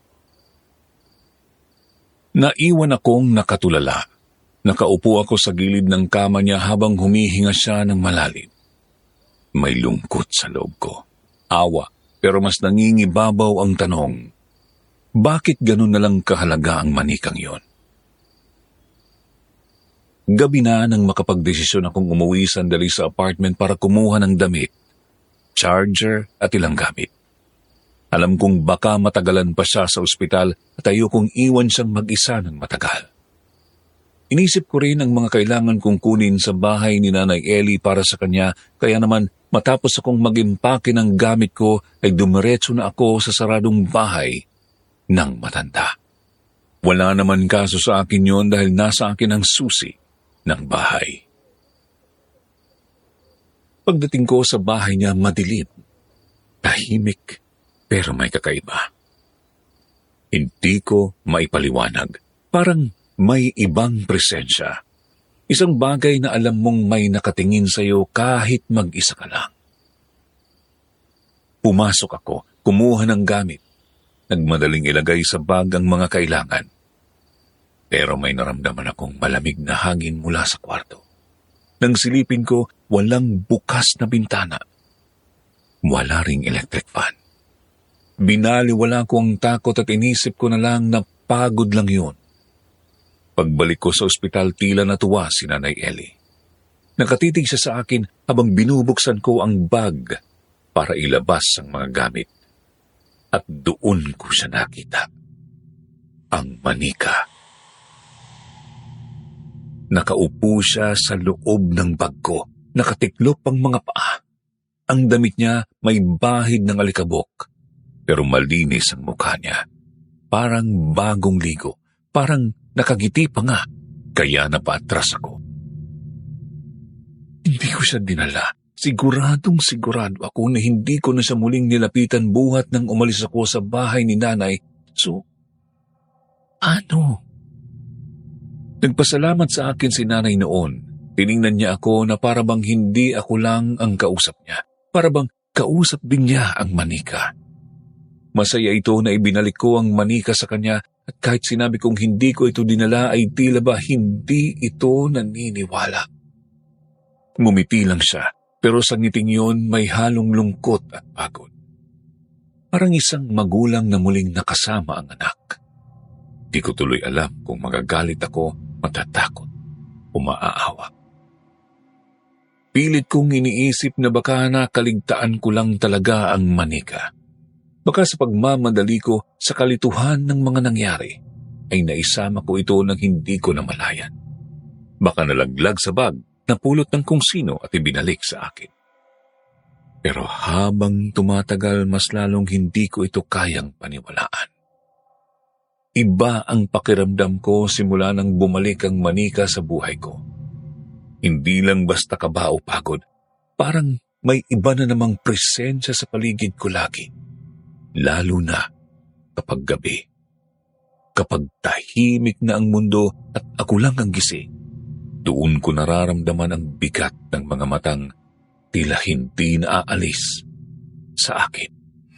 [SPEAKER 1] Naiwan akong nakatulala. Nakaupo ako sa gilid ng kama niya habang humihinga siya ng malalim. May lungkot sa loob ko. Awa, pero mas nangingibabaw ang tanong. Bakit ganun na lang kahalaga ang manikang yon? Gabi na nang makapagdesisyon akong umuwi sandali sa apartment para kumuha ng damit, charger at ilang gamit. Alam kong baka matagalan pa siya sa ospital at ayokong iwan siyang mag-isa ng matagal. Inisip ko rin ang mga kailangan kong kunin sa bahay ni Nanay Ellie para sa kanya, kaya naman matapos akong mag-impake ng gamit ko ay dumiretso na ako sa saradong bahay ng matanda. Wala naman kaso sa akin yon dahil nasa akin ang susi ng bahay. Pagdating ko sa bahay niya, madilim, tahimik, pero may kakaiba. Hindi ko maipaliwanag. Parang may ibang presensya. Isang bagay na alam mong may nakatingin sa iyo kahit mag-isa ka lang. Pumasok ako, kumuha ng gamit. Nagmadaling ilagay sa bag ang mga kailangan. Pero may naramdaman akong malamig na hangin mula sa kwarto. Nang silipin ko, walang bukas na bintana. Wala ring electric fan. Binaliwala ko ang takot at inisip ko na lang na pagod lang yun. Pagbalik ko sa ospital, tila natuwa si Nanay Ellie. Nakatitig siya sa akin habang binubuksan ko ang bag para ilabas ang mga gamit. At doon ko siya nakita. Ang manika. Nakaupo siya sa loob ng bag ko. Nakatiklop ang mga paa. Ang damit niya may bahid ng alikabok. Pero malinis ang mukha niya. Parang bagong ligo. Parang nakagiti pa nga, kaya napaatras ako. Hindi ko siya dinala. Siguradong sigurado ako na hindi ko na siya muling nilapitan buhat nang umalis ako sa bahay ni Nanay. So, ano? Nagpasalamat sa akin si Nanay noon Tiningnan niya ako na para bang hindi ako lang ang kausap niya. Para bang kausap din niya ang manika. Masaya ito na ibinalik ko ang manika sa kanya at kahit sinabi kong hindi ko ito dinala ay tila ba hindi ito naniniwala. Ngumiti lang siya pero sa ngiting yun may halong lungkot at pagod. Parang isang magulang na muling nakasama ang anak. Di ko tuloy alam kung magagalit ako, matatakot o maaawa. Pilit kong iniisip na baka nakaligtaan ko lang talaga ang manika. Baka sa pagmamadali ko sa kalituhan ng mga nangyari, ay naisama ko ito nang hindi ko namalayan. Baka nalaglag sa bag, napulot ng kung sino at ibinalik sa akin. Pero habang tumatagal, mas lalong hindi ko ito kayang paniwalaan. Iba ang pakiramdam ko simula nang bumalik ang manika sa buhay ko. Hindi lang basta kaba o pagod, parang may iba na namang presensya sa paligid ko lagi. Lalo na kapag gabi. Kapag tahimik na ang mundo at ako lang ang gising, doon ko nararamdaman ang bigat ng mga matang tila hindi naaalis sa akin.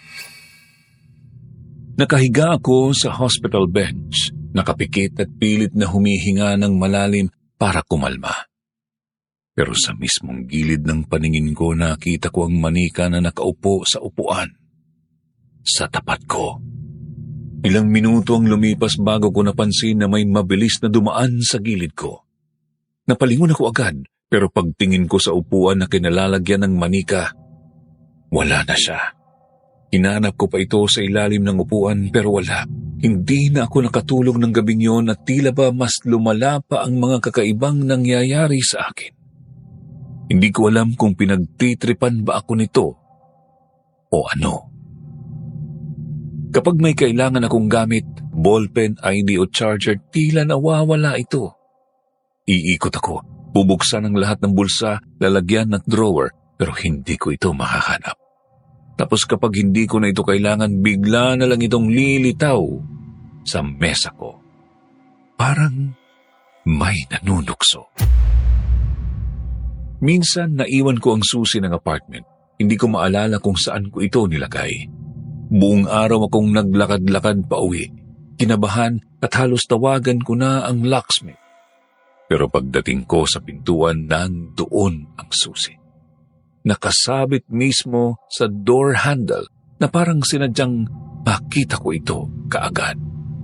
[SPEAKER 1] Nakahiga ako sa hospital bench, nakapikit at pilit na humihinga ng malalim para kumalma. Pero sa mismong gilid ng paningin ko nakita ko ang manika na nakaupo sa upuan sa tapat ko. Ilang minuto ang lumipas bago ko napansin na may mabilis na dumaan sa gilid ko. Napalingon ako agad pero pagtingin ko sa upuan na kinalalagyan ng manika, wala na siya. Hinanap ko pa ito sa ilalim ng upuan pero wala. Hindi na ako nakatulog ng gabing yon at tila ba mas lumala pa ang mga kakaibang nangyayari sa akin. Hindi ko alam kung pinagtitripan ba ako nito o ano. Kapag may kailangan akong gamit, ballpen, I D o charger, tila nawawala ito. Iikot ako, bubuksan ang lahat ng bulsa, lalagyan at drawer, pero hindi ko ito makahanap. Tapos kapag hindi ko na ito kailangan, bigla na lang itong lilitaw sa mesa ko. Parang may nanunukso. Minsan naiwan ko ang susi ng apartment. Hindi ko maalala kung saan ko ito nilagay. Buong araw akong naglakad-lakad pa uwi. Kinabahan at halos tawagan ko na ang locksmith. Pero pagdating ko sa pintuan, nandoon ang susi. Nakasabit mismo sa door handle na parang sinadyang makita ko ito kaagad.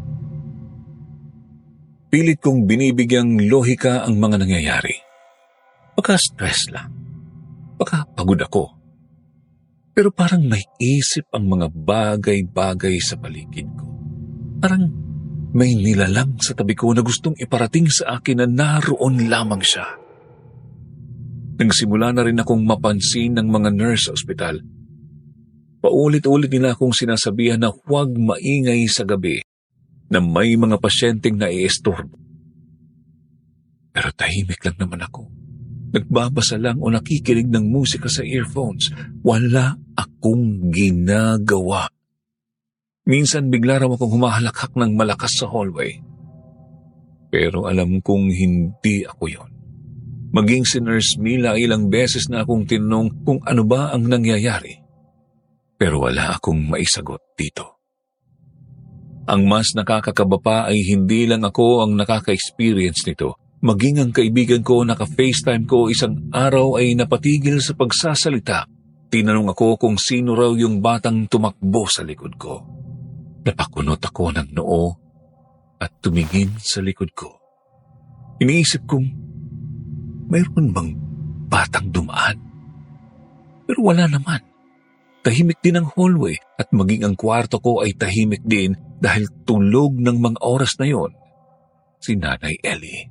[SPEAKER 1] Pilit kong binibigyang lohika ang mga nangyayari. Baka stress lang. Baka pagod ako. Pero parang may isip ang mga bagay-bagay sa paligid ko. Parang may nilalang sa tabi ko na gustong iparating sa akin na naroon lamang siya. Nagsimula na rin akong mapansin ng mga nurse sa ospital. Paulit-ulit nila akong sinasabihan na huwag maingay sa gabi na may mga pasyenteng naiistorbo. Pero tahimik lang naman ako. Nagbabasa lang o nakikinig ng musika sa earphones. Wala akong ginagawa. Minsan bigla raw akong humahalakhak ng malakas sa hallway. Pero alam kong hindi ako yon. Maging si Nurse Mila ilang beses na akong tinanong kung ano ba ang nangyayari. Pero wala akong maisagot dito. Ang mas nakakakaba pa ay hindi lang ako ang nakaka-experience nito. Maging ang kaibigan ko naka-FaceTime ko isang araw ay napatigil sa pagsasalita. Tinanong ako kung sino raw yung batang tumakbo sa likod ko. Napakunot ako ng noo at tumingin sa likod ko. Iniisip kong, mayroon bang batang dumaan? Pero wala naman. Tahimik din ang hallway at maging ang kwarto ko ay tahimik din dahil tulog ng mga oras na yon si Nanay Ellie.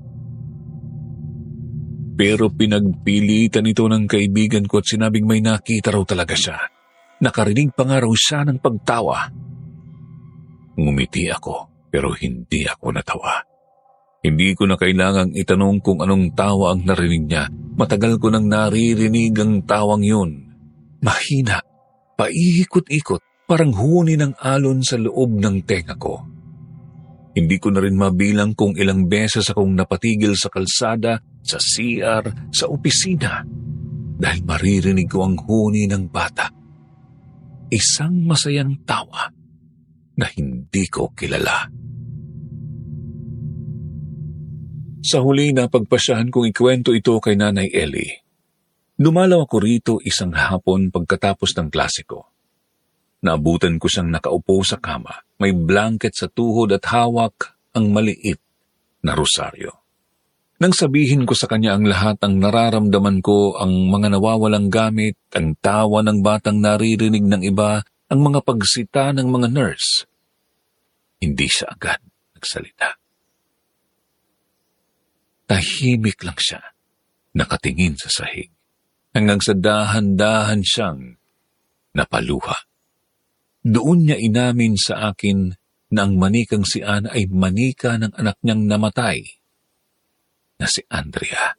[SPEAKER 1] Pero pinagpilitan ito ng kaibigan ko at sinabing may nakita raw talaga siya. Nakarinig pa nga raw siya ng pagtawa. Ngumiti ako pero hindi ako natawa. Hindi ko na kailangang itanong kung anong tawa ang narinig niya. Matagal ko nang naririnig ang tawang yun. Mahina, paikot-ikot, parang huni ng alon sa loob ng tenga ko. Hindi ko na rin mabilang kung ilang beses akong napatigil sa kalsada sa C R, sa opisina, dahil maririnig ko ang huni ng bata. Isang masayang tawa na hindi ko kilala. Sa huli na pagpasyahan kong ikwento ito kay Nanay Ellie. Dumalaw ako rito isang hapon pagkatapos ng klase ko. Naabutan ko siyang nakaupo sa kama, may blanket sa tuhod at hawak ang maliit na rosaryo. Nang sabihin ko sa kanya ang lahat ng nararamdaman ko, ang mga nawawalang gamit, ang tawa ng batang naririnig ng iba, ang mga pagsita ng mga nurse, hindi siya agad nagsalita. Tahimik lang siya, nakatingin sa sahig, hanggang sa dahan-dahan siyang napaluha. Doon niya inamin sa akin na ang manikang si Ana ay manika ng anak niyang namatay na si Andrea.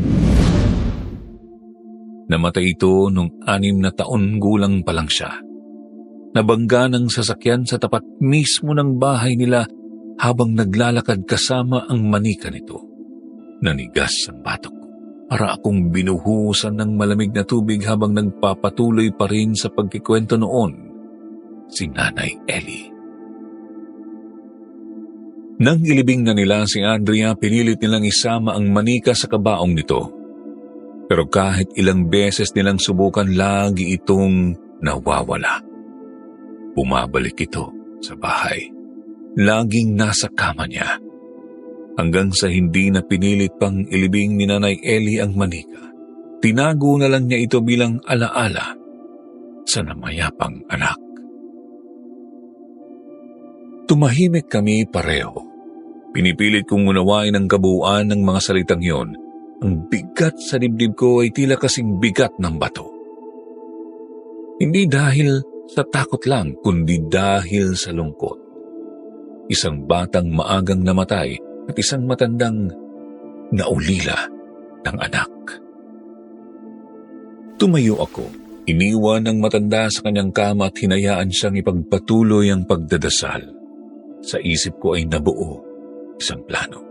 [SPEAKER 1] Namatay ito nung anim na taon gulang pa lang siya. Nabangga ng sasakyan sa tapat mismo ng bahay nila habang naglalakad kasama ang manika nito. Nanigas ang batok ko para akong binuhusan ng malamig na tubig habang nagpapatuloy pa rin sa pagkikwento noon si Nanay Ellie. Nang ilibing na nila si Andrea, pinilit nilang isama ang manika sa kabaong nito. Pero kahit ilang beses nilang subukan, lagi itong nawawala. Bumabalik ito sa bahay. Laging nasa kama niya. Hanggang sa hindi na pinilit pang ilibing ni Nanay Ellie ang manika. Tinago na lang niya ito bilang alaala sa namayapang anak. Tumahimik kami pareho. Pinipilit kong unawain ang kabuuan ng mga salitang yon. Ang bigat sa dibdib ko ay tila kasing bigat ng bato. Hindi dahil sa takot lang, kundi dahil sa lungkot. Isang batang maagang namatay at isang matandang naulila ng anak. Tumayo ako, iniwan ang matanda sa kanyang kama at hinayaan siyang ipagpatuloy ang pagdadasal. Sa isip ko ay nabuo isang plano.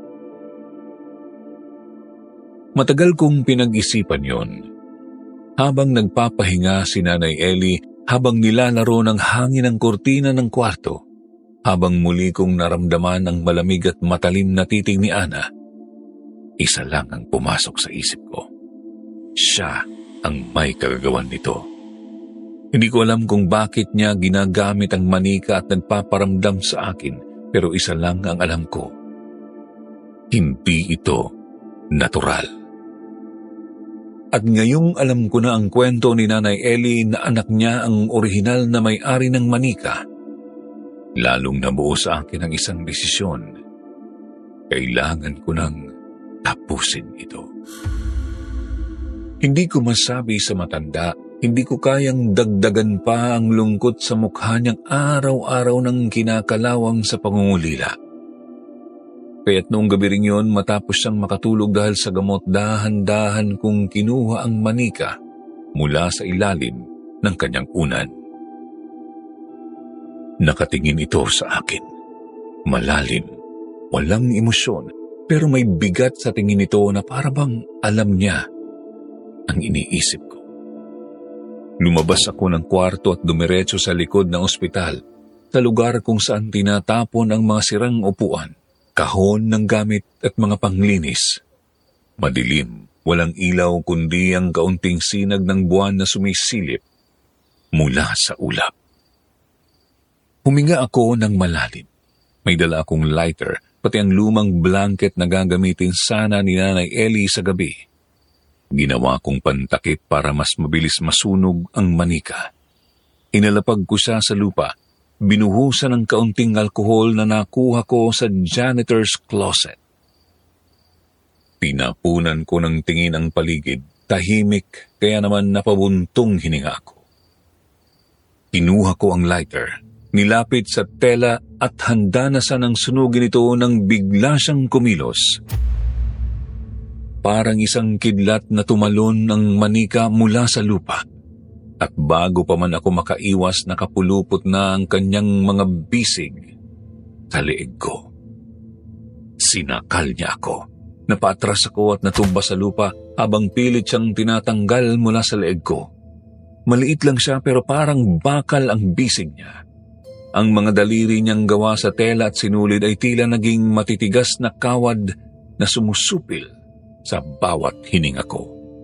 [SPEAKER 1] Matagal kong pinag-isipan yon. Habang nagpapahinga si Nanay Ellie, habang nilalaro ng hangin ang kurtina ng kwarto, habang muli kong naramdaman ang malamig at matalim na titig ni Ana, isa lang ang pumasok sa isip ko. Siya ang may kagagawan nito. Hindi ko alam kung bakit niya ginagamit ang manika at nagpaparamdam sa akin, pero isa lang ang alam ko. Hindi ito natural. At ngayong alam ko na ang kwento ni Nanay Ellie na anak niya ang orihinal na may-ari ng manika, lalong nabuo sa akin ang isang desisyon. Kailangan ko nang tapusin ito. Hindi ko masabi sa matanda, hindi ko kayang dagdagan pa ang lungkot sa mukha niyang araw-araw nang kinakalawang sa pangungulila. Kaya't noong gabi rin yun, matapos siyang makatulog dahil sa gamot, dahan-dahan kong kinuha ang manika mula sa ilalim ng kanyang unan. Nakatingin ito sa akin. Malalim, walang emosyon, pero may bigat sa tingin nito na parabang alam niya ang iniisip ko. Lumabas ako ng kwarto at dumiretso sa likod ng ospital, sa lugar kung saan tinatapon ang mga sirang upuan, kahon ng gamit at mga panglinis. Madilim, walang ilaw kundi ang kaunting sinag ng buwan na sumisilip mula sa ulap. Huminga ako ng malalim. May dala akong lighter, pati ang lumang blanket na gagamitin sana ni Nanay Ellie sa gabi. Ginawa kong pantakip para mas mabilis masunog ang manika. Inalapag ko siya sa lupa, binuhusan ng kaunting alkohol na nakuha ko sa janitor's closet. Pinapunan ko ng tingin ang paligid, tahimik, kaya naman napabuntong hininga ako. Kinuha ko ang lighter, nilapit sa tela at handa na sanang sunugin ito nang bigla siyang kumilos. Parang isang kidlat na tumalon ng manika mula sa lupa. At bago pa man ako makaiwas, nakapulupot na ang kanyang mga bisig sa leeg ko. Sinakal niya ako. Napaatras ako at natumba sa lupa habang pilit siyang tinatanggal mula sa leeg ko. Maliit lang siya pero parang bakal ang bisig niya. Ang mga daliri niyang gawa sa tela at sinulid ay tila naging matitigas na kawad na sumusupil sa bawat hininga ko.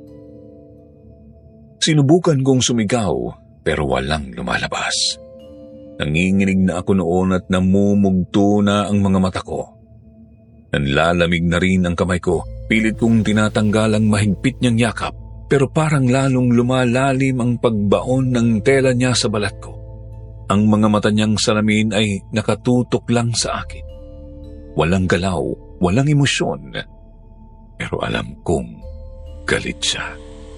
[SPEAKER 1] Sinubukan kong sumigaw pero walang lumalabas. Nanginginig na ako noon at namumugto na ang mga mata ko. Nanlalamig na rin ang kamay ko. Pilit kong tinatanggal ang mahigpit niyang yakap pero parang lalong lumalalim ang pagbaon ng tela niya sa balat ko. Ang mga mata niyang salamin ay nakatutok lang sa akin. Walang galaw, walang emosyon, pero alam kong galit siya.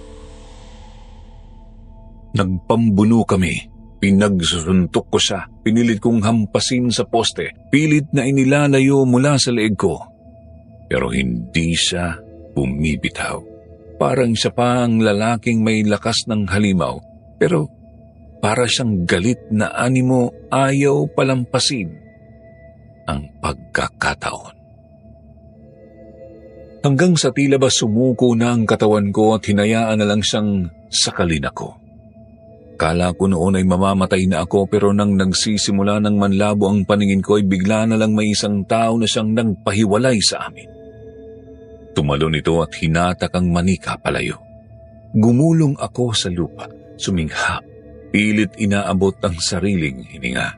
[SPEAKER 1] Nagpambuno kami. Pinagsusuntok ko siya. Pinilit kong hampasin sa poste. Pilit na inilalayo mula sa leeg ko. Pero hindi siya bumibitaw. Parang siya pa ang lalaking may lakas ng halimaw. Pero para siyang galit na animo ayaw palampasin ang pagkakataon. Hanggang sa tila ba sumuko na ang katawan ko at hinayaan na lang siyang sakalin ako. Kala ko noon ay mamamatay na ako pero nang nagsisimula ng manlabo ang paningin ko ay bigla na lang may isang tao na siyang nagpahiwalay sa amin. Tumalon ito at hinatak ang manika palayo. Gumulong ako sa lupa, suminghap, pilit inaabot ang sariling hininga.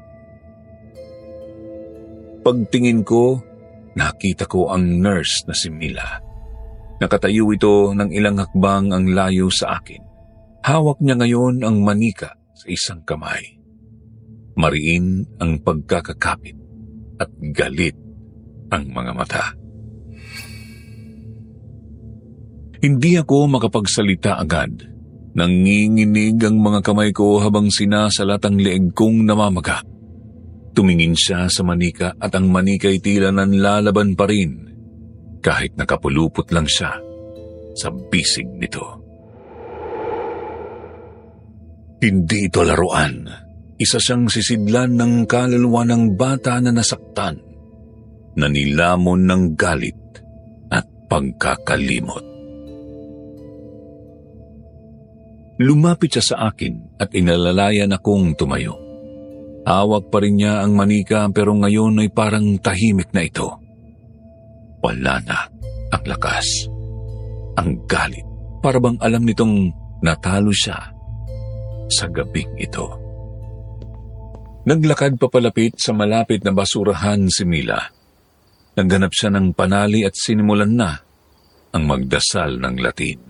[SPEAKER 1] Pagtingin ko, nakita ko ang nurse na si Mila. Nakatayo ito ng ilang hakbang ang layo sa akin. Hawak niya ngayon ang manika sa isang kamay. Mariin ang pagkakakapit at galit ang mga mata. Hindi ako makapagsalita agad. Nanginginig ang mga kamay ko habang sinasalat ang leeg kong namamaga. Tumingin siya sa manika at ang manika ay tila nanlalaban pa rin kahit nakapulupot lang siya sa bisig nito. Hindi ito laruan. Isa siyang sisidlan ng kaluluwa ng bata na nasaktan, na nilamon ng galit at pagkakalimot. Lumapit siya sa akin at inalalayan akong tumayo. Hawak pa rin niya ang manika pero ngayon ay parang tahimik na ito. Wala na ang lakas, ang galit. Para bang alam nitong natalo siya sa gabing ito. Naglakad papalapit sa malapit na basurahan si Mila. Naghanap siya ng panali at sinimulan na ang magdasal ng Latin.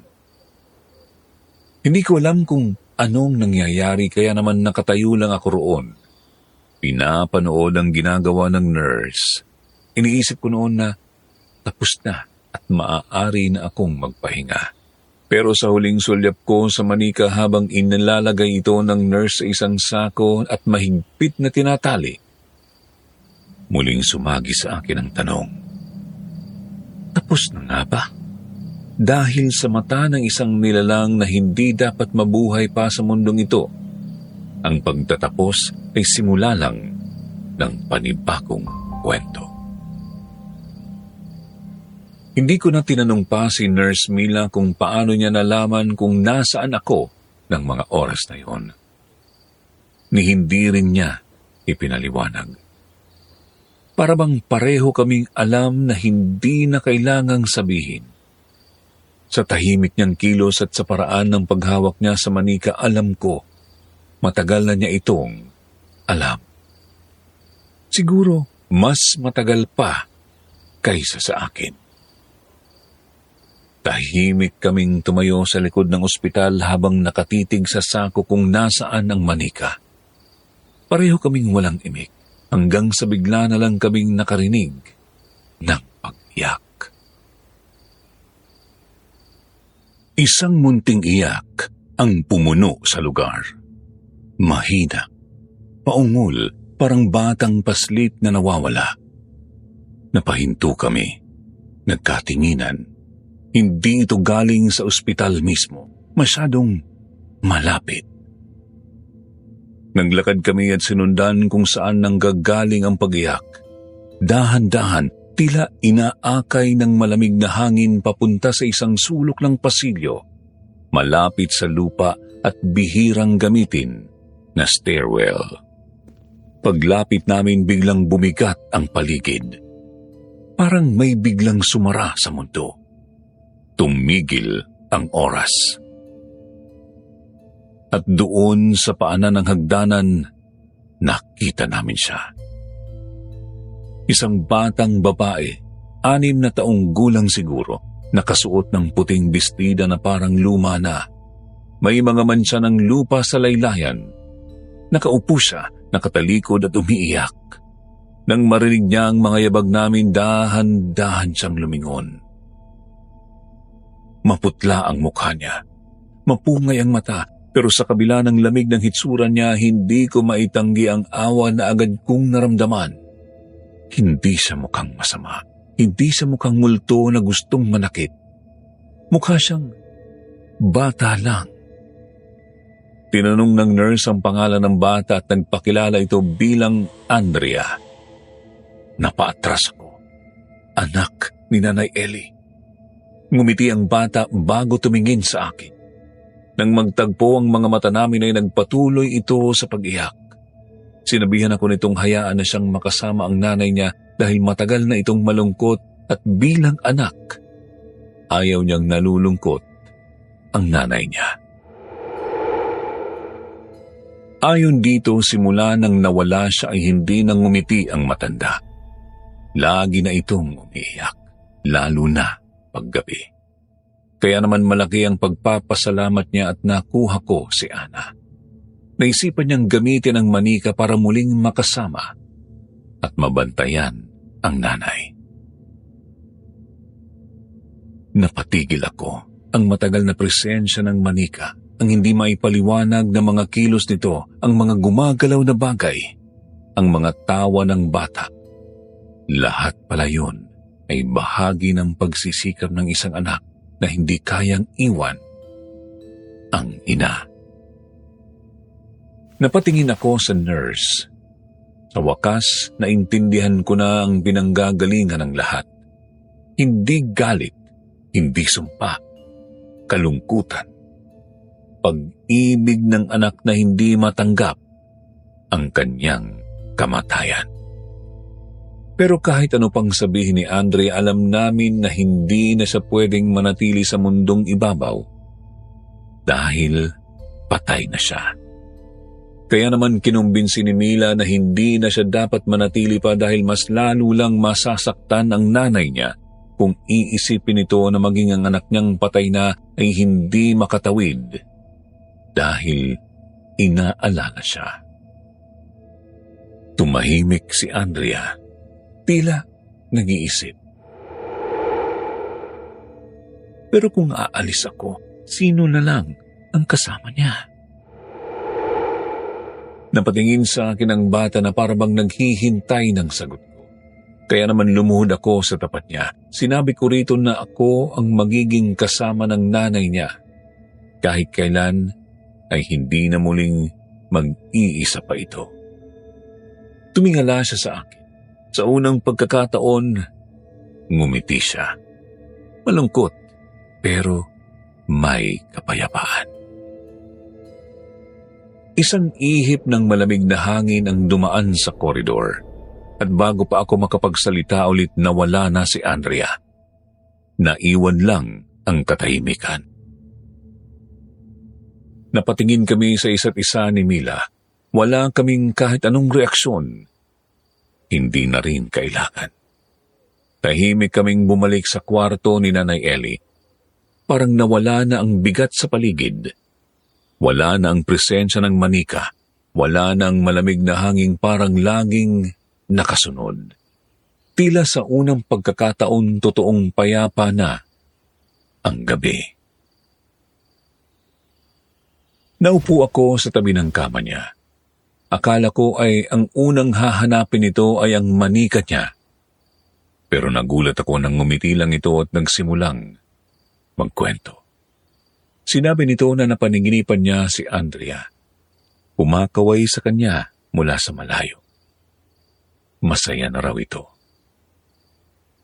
[SPEAKER 1] Hindi ko alam kung anong nangyayari kaya naman nakatayo lang ako roon. Pinapanood ang ginagawa ng nurse. Iniisip ko noon na tapos na at maaari na akong magpahinga. Pero sa huling sulyap ko sa manika habang inilalagay ito ng nurse sa isang sako at mahigpit na tinatali, muling sumagi sa akin ang tanong. Tapos na nga ba? Dahil sa mata ng isang nilalang na hindi dapat mabuhay pa sa mundong ito, ang pagtatapos ay simula lang ng panibagong kwento. Hindi ko na tinanong pa si Nurse Mila kung paano niya nalaman kung nasaan ako ng mga oras na yon. Ni hindi rin niya ipinaliwanag. Para bang pareho kaming alam na hindi na kailangang sabihin. Sa tahimik niyang kilos at sa paraan ng paghawak niya sa manika, alam ko, matagal na niya itong alam. Siguro, mas matagal pa kaysa sa akin. Tahimik kaming tumayo sa likod ng ospital habang nakatitig sa sako kung nasaan ang manika. Pareho kaming walang imik hanggang sa bigla na lang kaming nakarinig ng pag-iyak. Isang munting iyak ang pumuno sa lugar. Mahina, paungol, parang batang paslit na nawawala. Napahinto kami, nagkatinginan. Hindi ito galing sa ospital mismo. Masyadong malapit. Naglakad kami at sinundan kung saan nanggagaling ang pag-iyak. Dahan-dahan, Tila inaakay ng malamig na hangin papunta sa isang sulok ng pasilyo, malapit sa lupa at bihirang gamitin na stairwell. Paglapit namin biglang bumigat ang paligid. Parang may biglang sumara sa mundo. Tumigil ang oras. At doon sa paanan ng hagdanan, nakita namin siya. Isang batang babae, anim na taong gulang siguro, nakasuot ng puting bestida na parang luma na. May mga mansa ng lupa sa laylayan. Nakaupo siya, nakatalikod at umiiyak. Nang marinig niya ang mga yabag namin, dahan-dahan siyang lumingon. Maputla ang mukha niya. Mapungay ang mata, pero sa kabila ng lamig ng hitsura niya, hindi ko maitanggi ang awa na agad kong naramdaman. Hindi siya mukhang masama. Hindi siya mukhang multo na gustong manakit. Mukha siyang bata lang. Tinanong ng nurse ang pangalan ng bata at nagpakilala ito bilang Andrea. Napaatras ako. Anak ni Nanay Ellie. Ngumiti ang bata bago tumingin sa akin. Nang magtagpo ang mga mata namin ay nagpatuloy ito sa pag-iyak. Sinabihan ako nitong hayaan na siyang makasama ang nanay niya dahil matagal na itong malungkot at bilang anak, ayaw niyang nalulungkot ang nanay niya. Ayon dito, simula nang nawala siya ay hindi nang ngumiti ang matanda. Lagi na itong umiiyak, lalo na paggabi. Kaya naman malaki ang pagpapasalamat niya at nakuha ko si Ana. Naisipan niyang gamitin ang manika para muling makasama at mabantayan ang nanay. Napatigil ako. Ang matagal na presensya ng manika, ang hindi maipaliwanag na mga kilos nito, ang mga gumagalaw na bagay, ang mga tawa ng bata. Lahat pala yun ay bahagi ng pagsisikap ng isang anak na hindi kayang iwan ang ina. Napatingin ako sa nurse. Sa wakas, naintindihan ko na ang pinanggagalingan ng lahat. Hindi galit, hindi sumpa, kalungkutan. Pag-ibig ng anak na hindi matanggap ang kanyang kamatayan. Pero kahit ano pang sabihin ni Andre, alam namin na hindi na siya pwedeng manatili sa mundong ibabaw dahil patay na siya. Kaya naman kinumbinsi ni Mila na hindi na siya dapat manatili pa dahil mas lalo lang masasaktan ang nanay niya kung iisipin ito na maging ang anak niyang patay na ay hindi makatawid dahil inaalala siya. Tumahimik si Andrea, tila nag-iisip. Pero kung aalis ako, sino na lang ang kasama niya? Napatingin sa akin ang bata na parabang naghihintay ng sagot ko. Kaya naman lumuhod ako sa tapat niya. Sinabi ko rito na ako ang magiging kasama ng nanay niya. Kahit kailan ay hindi na muling mag-iisa pa ito. Tumingala siya sa akin. Sa unang pagkakataon, ngumiti siya. Malungkot, pero may kapayapaan. Isang ihip ng malamig na hangin ang dumaan sa koridor. At bago pa ako makapagsalita ulit, nawala na si Andrea. Naiwan lang ang katahimikan. Napatingin kami sa isa't isa ni Mila. Wala kaming kahit anong reaksyon. Hindi na rin kailangan. Tahimik kaming bumalik sa kwarto ni Nanay Ellie. Parang nawala na ang bigat sa paligid. Wala na ang presensya ng manika. Wala na ang malamig na hangin parang laging nakasunod. Tila sa unang pagkakataon totoong payapa na ang gabi. Naupo ako sa tabi ng kama niya. Akala ko ay ang unang hahanapin nito ay ang manika niya. Pero nagulat ako nang ngumiti lang ito at nagsimulang magkwento. Sinabi nito na napaninginipan niya si Andrea. Kumakaway sa kanya mula sa malayo. Masaya na raw ito.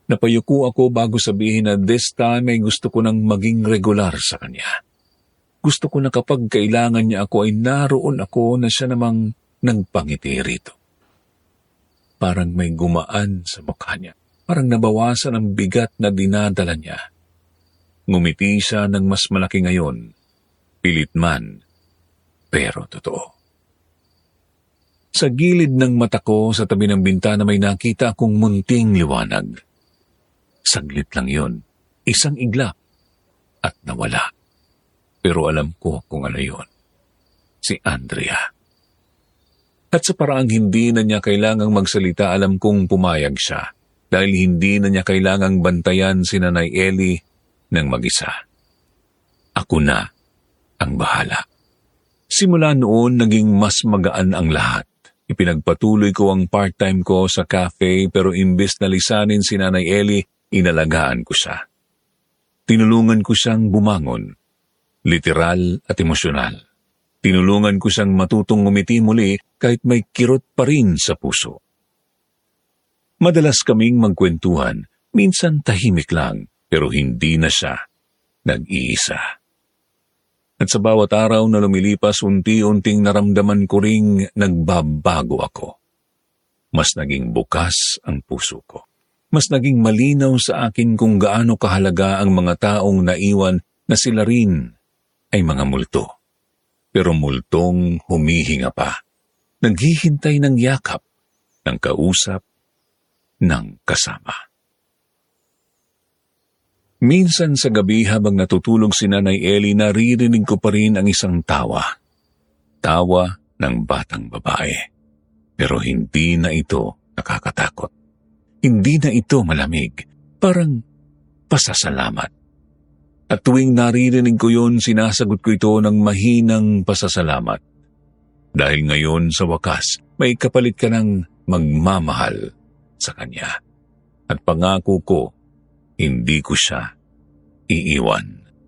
[SPEAKER 1] Napayuko ako bago sabihin na this time ay gusto ko nang maging regular sa kanya. Gusto ko na kapag kailangan niya ako ay naroon ako na siya namang nagpangiti rito. Parang may gumaan sa mukha niya. Parang nabawasan ang bigat na dinadala niya. Ngumiti siya ng mas malaki ngayon. Pilit man, pero totoo. Sa gilid ng mata ko sa tabi ng bintana may nakita akong munting liwanag. Saglit lang yun, isang iglap, at nawala. Pero alam ko kung ano yun. Si Andrea. At sa paraang hindi na niya kailangang magsalita, alam kong pumayag siya dahil hindi na niya kailangang bantayan si Nanay Ellie ng mag-isa. Ako na ang bahala. Simula noon, naging mas magaan ang lahat. Ipinagpatuloy ko ang part-time ko sa cafe pero imbes na lisanin si Nanay Ellie, inalagaan ko siya. Tinulungan ko siyang bumangon, literal at emosyonal. Tinulungan ko siyang matutong ngumiti muli kahit may kirot pa rin sa puso. Madalas kaming magkwentuhan, minsan tahimik lang, pero hindi na siya nag-iisa. At sa bawat araw na lumilipas, unti-unting naramdaman ko ring nagbabago ako. Mas naging bukas ang puso ko. Mas naging malinaw sa akin kung gaano kahalaga ang mga taong naiwan na sila rin ay mga multo. Pero multong humihinga pa. Naghihintay ng yakap, ng kausap, ng kasama. Minsan sa gabi habang natutulog si Nanay Ellie, naririnig ko pa rin ang isang tawa. Tawa ng batang babae. Pero hindi na ito nakakatakot. Hindi na ito malamig. Parang pasasalamat. At tuwing naririnig ko yun, sinasagot ko ito ng mahinang pasasalamat. Dahil ngayon sa wakas, may kapalit ka ng magmamahal sa kanya. At pangako ko, hindi ko siya iiwan.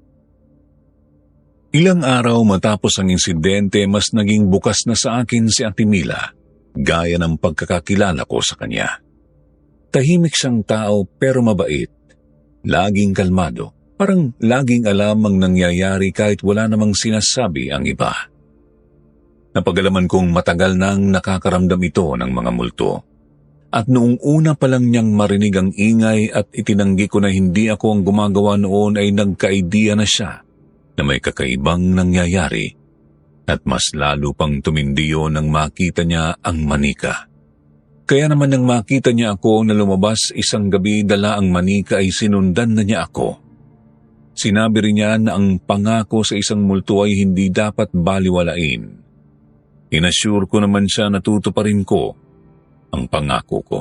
[SPEAKER 1] Ilang araw matapos ang insidente, mas naging bukas na sa akin si Ate Mila, gaya ng pagkakakilala ko sa kanya. Tahimik siyang tao pero mabait, laging kalmado, parang laging alam ang nangyayari kahit wala namang sinasabi ang iba. Napagalaman kong matagal nang nakakaramdam ito ng mga multo. At noong una pa lang niyang marinig ang ingay at itinanggi ko na hindi ako ang gumagawa noon, ay nagka-idea na siya na may kakaibang nangyayari at mas lalo pang tumindiyo nang makita niya ang manika. Kaya naman nang makita niya ako na lumabas isang gabi dala ang manika ay sinundan na niya ako. Sinabi rin niya na ang pangako sa isang multo ay hindi dapat baliwalain. Inassure ko naman siya na tutuparin ko ang pangako ko.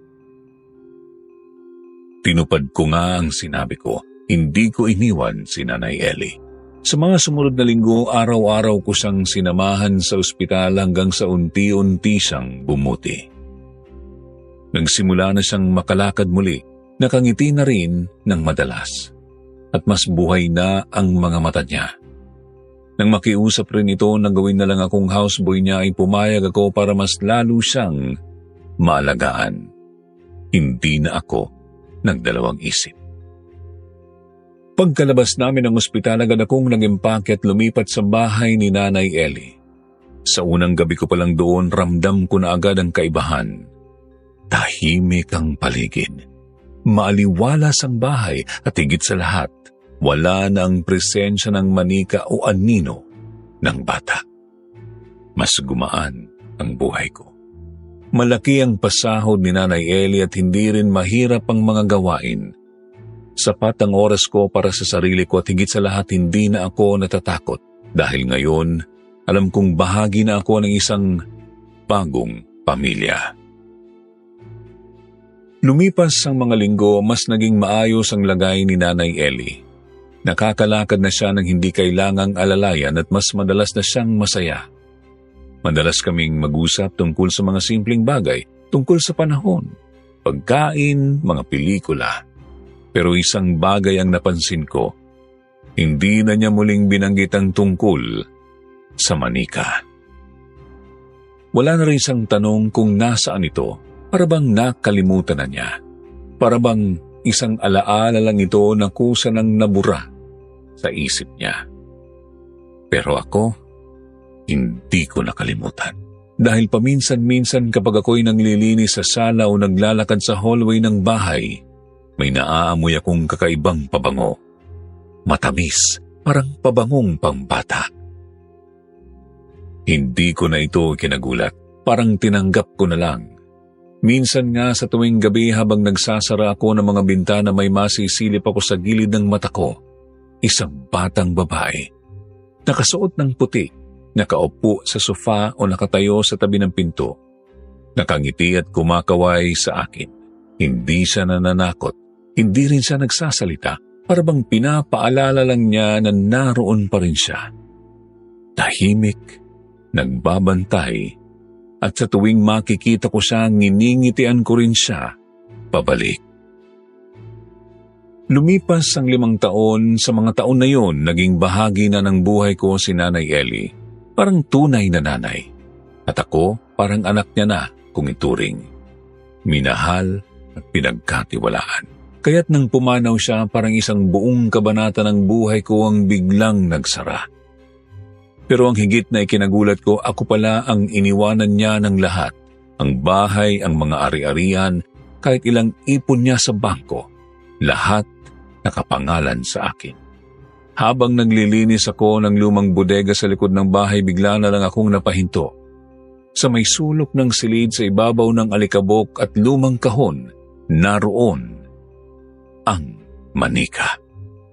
[SPEAKER 1] Tinupad ko nga ang sinabi ko, hindi ko iniwan si Nanay Ellie. Sa mga sumunod na linggo, araw-araw ko siyang sinamahan sa ospital hanggang sa unti-unti siyang bumuti. Nagsimula na siyang makalakad muli, nakangiti na rin ng madalas, at mas buhay na ang mga mata niya. Nang makiusap rin ito na gawin na lang akong houseboy niya, ay pumayag ako para mas lalo siyang maalagaan. Hindi na ako nagdalawang isip. Pagkalabas namin ng ospital, agad akong nag-impake at lumipat sa bahay ni Nanay Ellie. Sa unang gabi ko palang doon, ramdam ko na agad ang kaibahan. Tahimik ang paligid. Maaliwalas ang bahay at higit sa lahat, wala na ang presensya ng manika o anino ng bata. Mas gumaan ang buhay ko. Malaki ang pasahod ni Nanay Ellie at hindi rin mahirap ang mga gawain. Sapat ang oras ko para sa sarili ko at higit sa lahat hindi na ako natatakot dahil ngayon alam kong bahagi na ako ng isang bagong pamilya. Lumipas ang mga linggo, mas naging maayos ang lagay ni Nanay Ellie. Nakakalakad na siya ng hindi kailangang alalayan at mas madalas na siyang masaya. Madalas kaming mag-usap tungkol sa mga simpleng bagay, tungkol sa panahon, pagkain, mga pelikula. Pero isang bagay ang napansin ko, hindi na niya muling binanggit ang tungkol sa manika. Wala na rin siyang tanong kung nasaan ito, para bang nakalimutan na niya. Para bang isang alaala lang ito na kusa ng nabura sa isip niya. Pero ako, hindi ko nakalimutan. Dahil paminsan-minsan kapag ako'y nanglilinis sa sala o naglalakad sa hallway ng bahay, may naaamoy akong kakaibang pabango. Matamis, parang pabangong pambata. Hindi ko na ito kinagulat, parang tinanggap ko na lang. Minsan nga sa tuwing gabi habang nagsasara ako ng mga bintana may masisilip ako sa gilid ng mata ko. Isang batang babae, nakasuot ng puti, nakaupo sa sofa o nakatayo sa tabi ng pinto. Nakangiti at kumakaway sa akin. Hindi siya nananakot, hindi rin siya nagsasalita, para bang pinapaalala lang niya na naroon pa rin siya. Tahimik, nagbabantay, at sa tuwing makikita ko siya, nginingitian ko rin siya pabalik. Lumipas ang limang taon, sa mga taon na yon, naging bahagi na ng buhay ko si Nanay Ellie. Parang tunay na nanay. At ako, parang anak niya na kung ituring. Minahal at pinagkatiwalaan. Kaya't nang pumanaw siya, parang isang buong kabanata ng buhay ko ang biglang nagsara. Pero ang higit na ikinagulat ko, ako pala ang iniwanan niya ng lahat. Ang bahay, ang mga ari-arian, kahit ilang ipon niya sa bangko. Lahat nakapangalan sa akin. Habang naglilinis ako ng lumang bodega sa likod ng bahay, bigla na lang akong napahinto. Sa may sulok ng silid sa ibabaw ng alikabok at lumang kahon, naroon ang manika.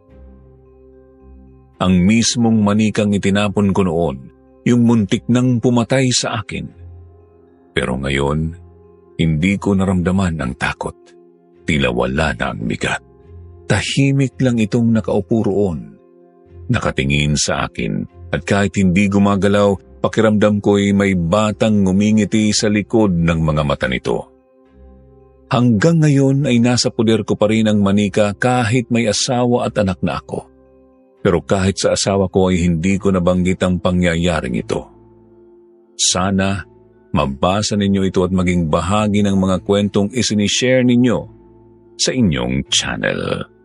[SPEAKER 1] Ang mismong manikang itinapon ko noon, yung muntik nang pumatay sa akin. Pero ngayon, hindi ko naramdaman ang takot. Tila wala na ang bigat. Tahimik lang itong nakaupo roon. Nakatingin sa akin at kahit hindi gumagalaw, pakiramdam ko'y may batang ngumingiti sa likod ng mga mata nito. Hanggang ngayon ay nasa poder ko pa rin ang manika kahit may asawa at anak na ako. Pero kahit sa asawa ko ay hindi ko nabanggit ang pangyayaring ito. Sana mabasa ninyo ito at maging bahagi ng mga kwentong isinishare ninyo sa inyong channel.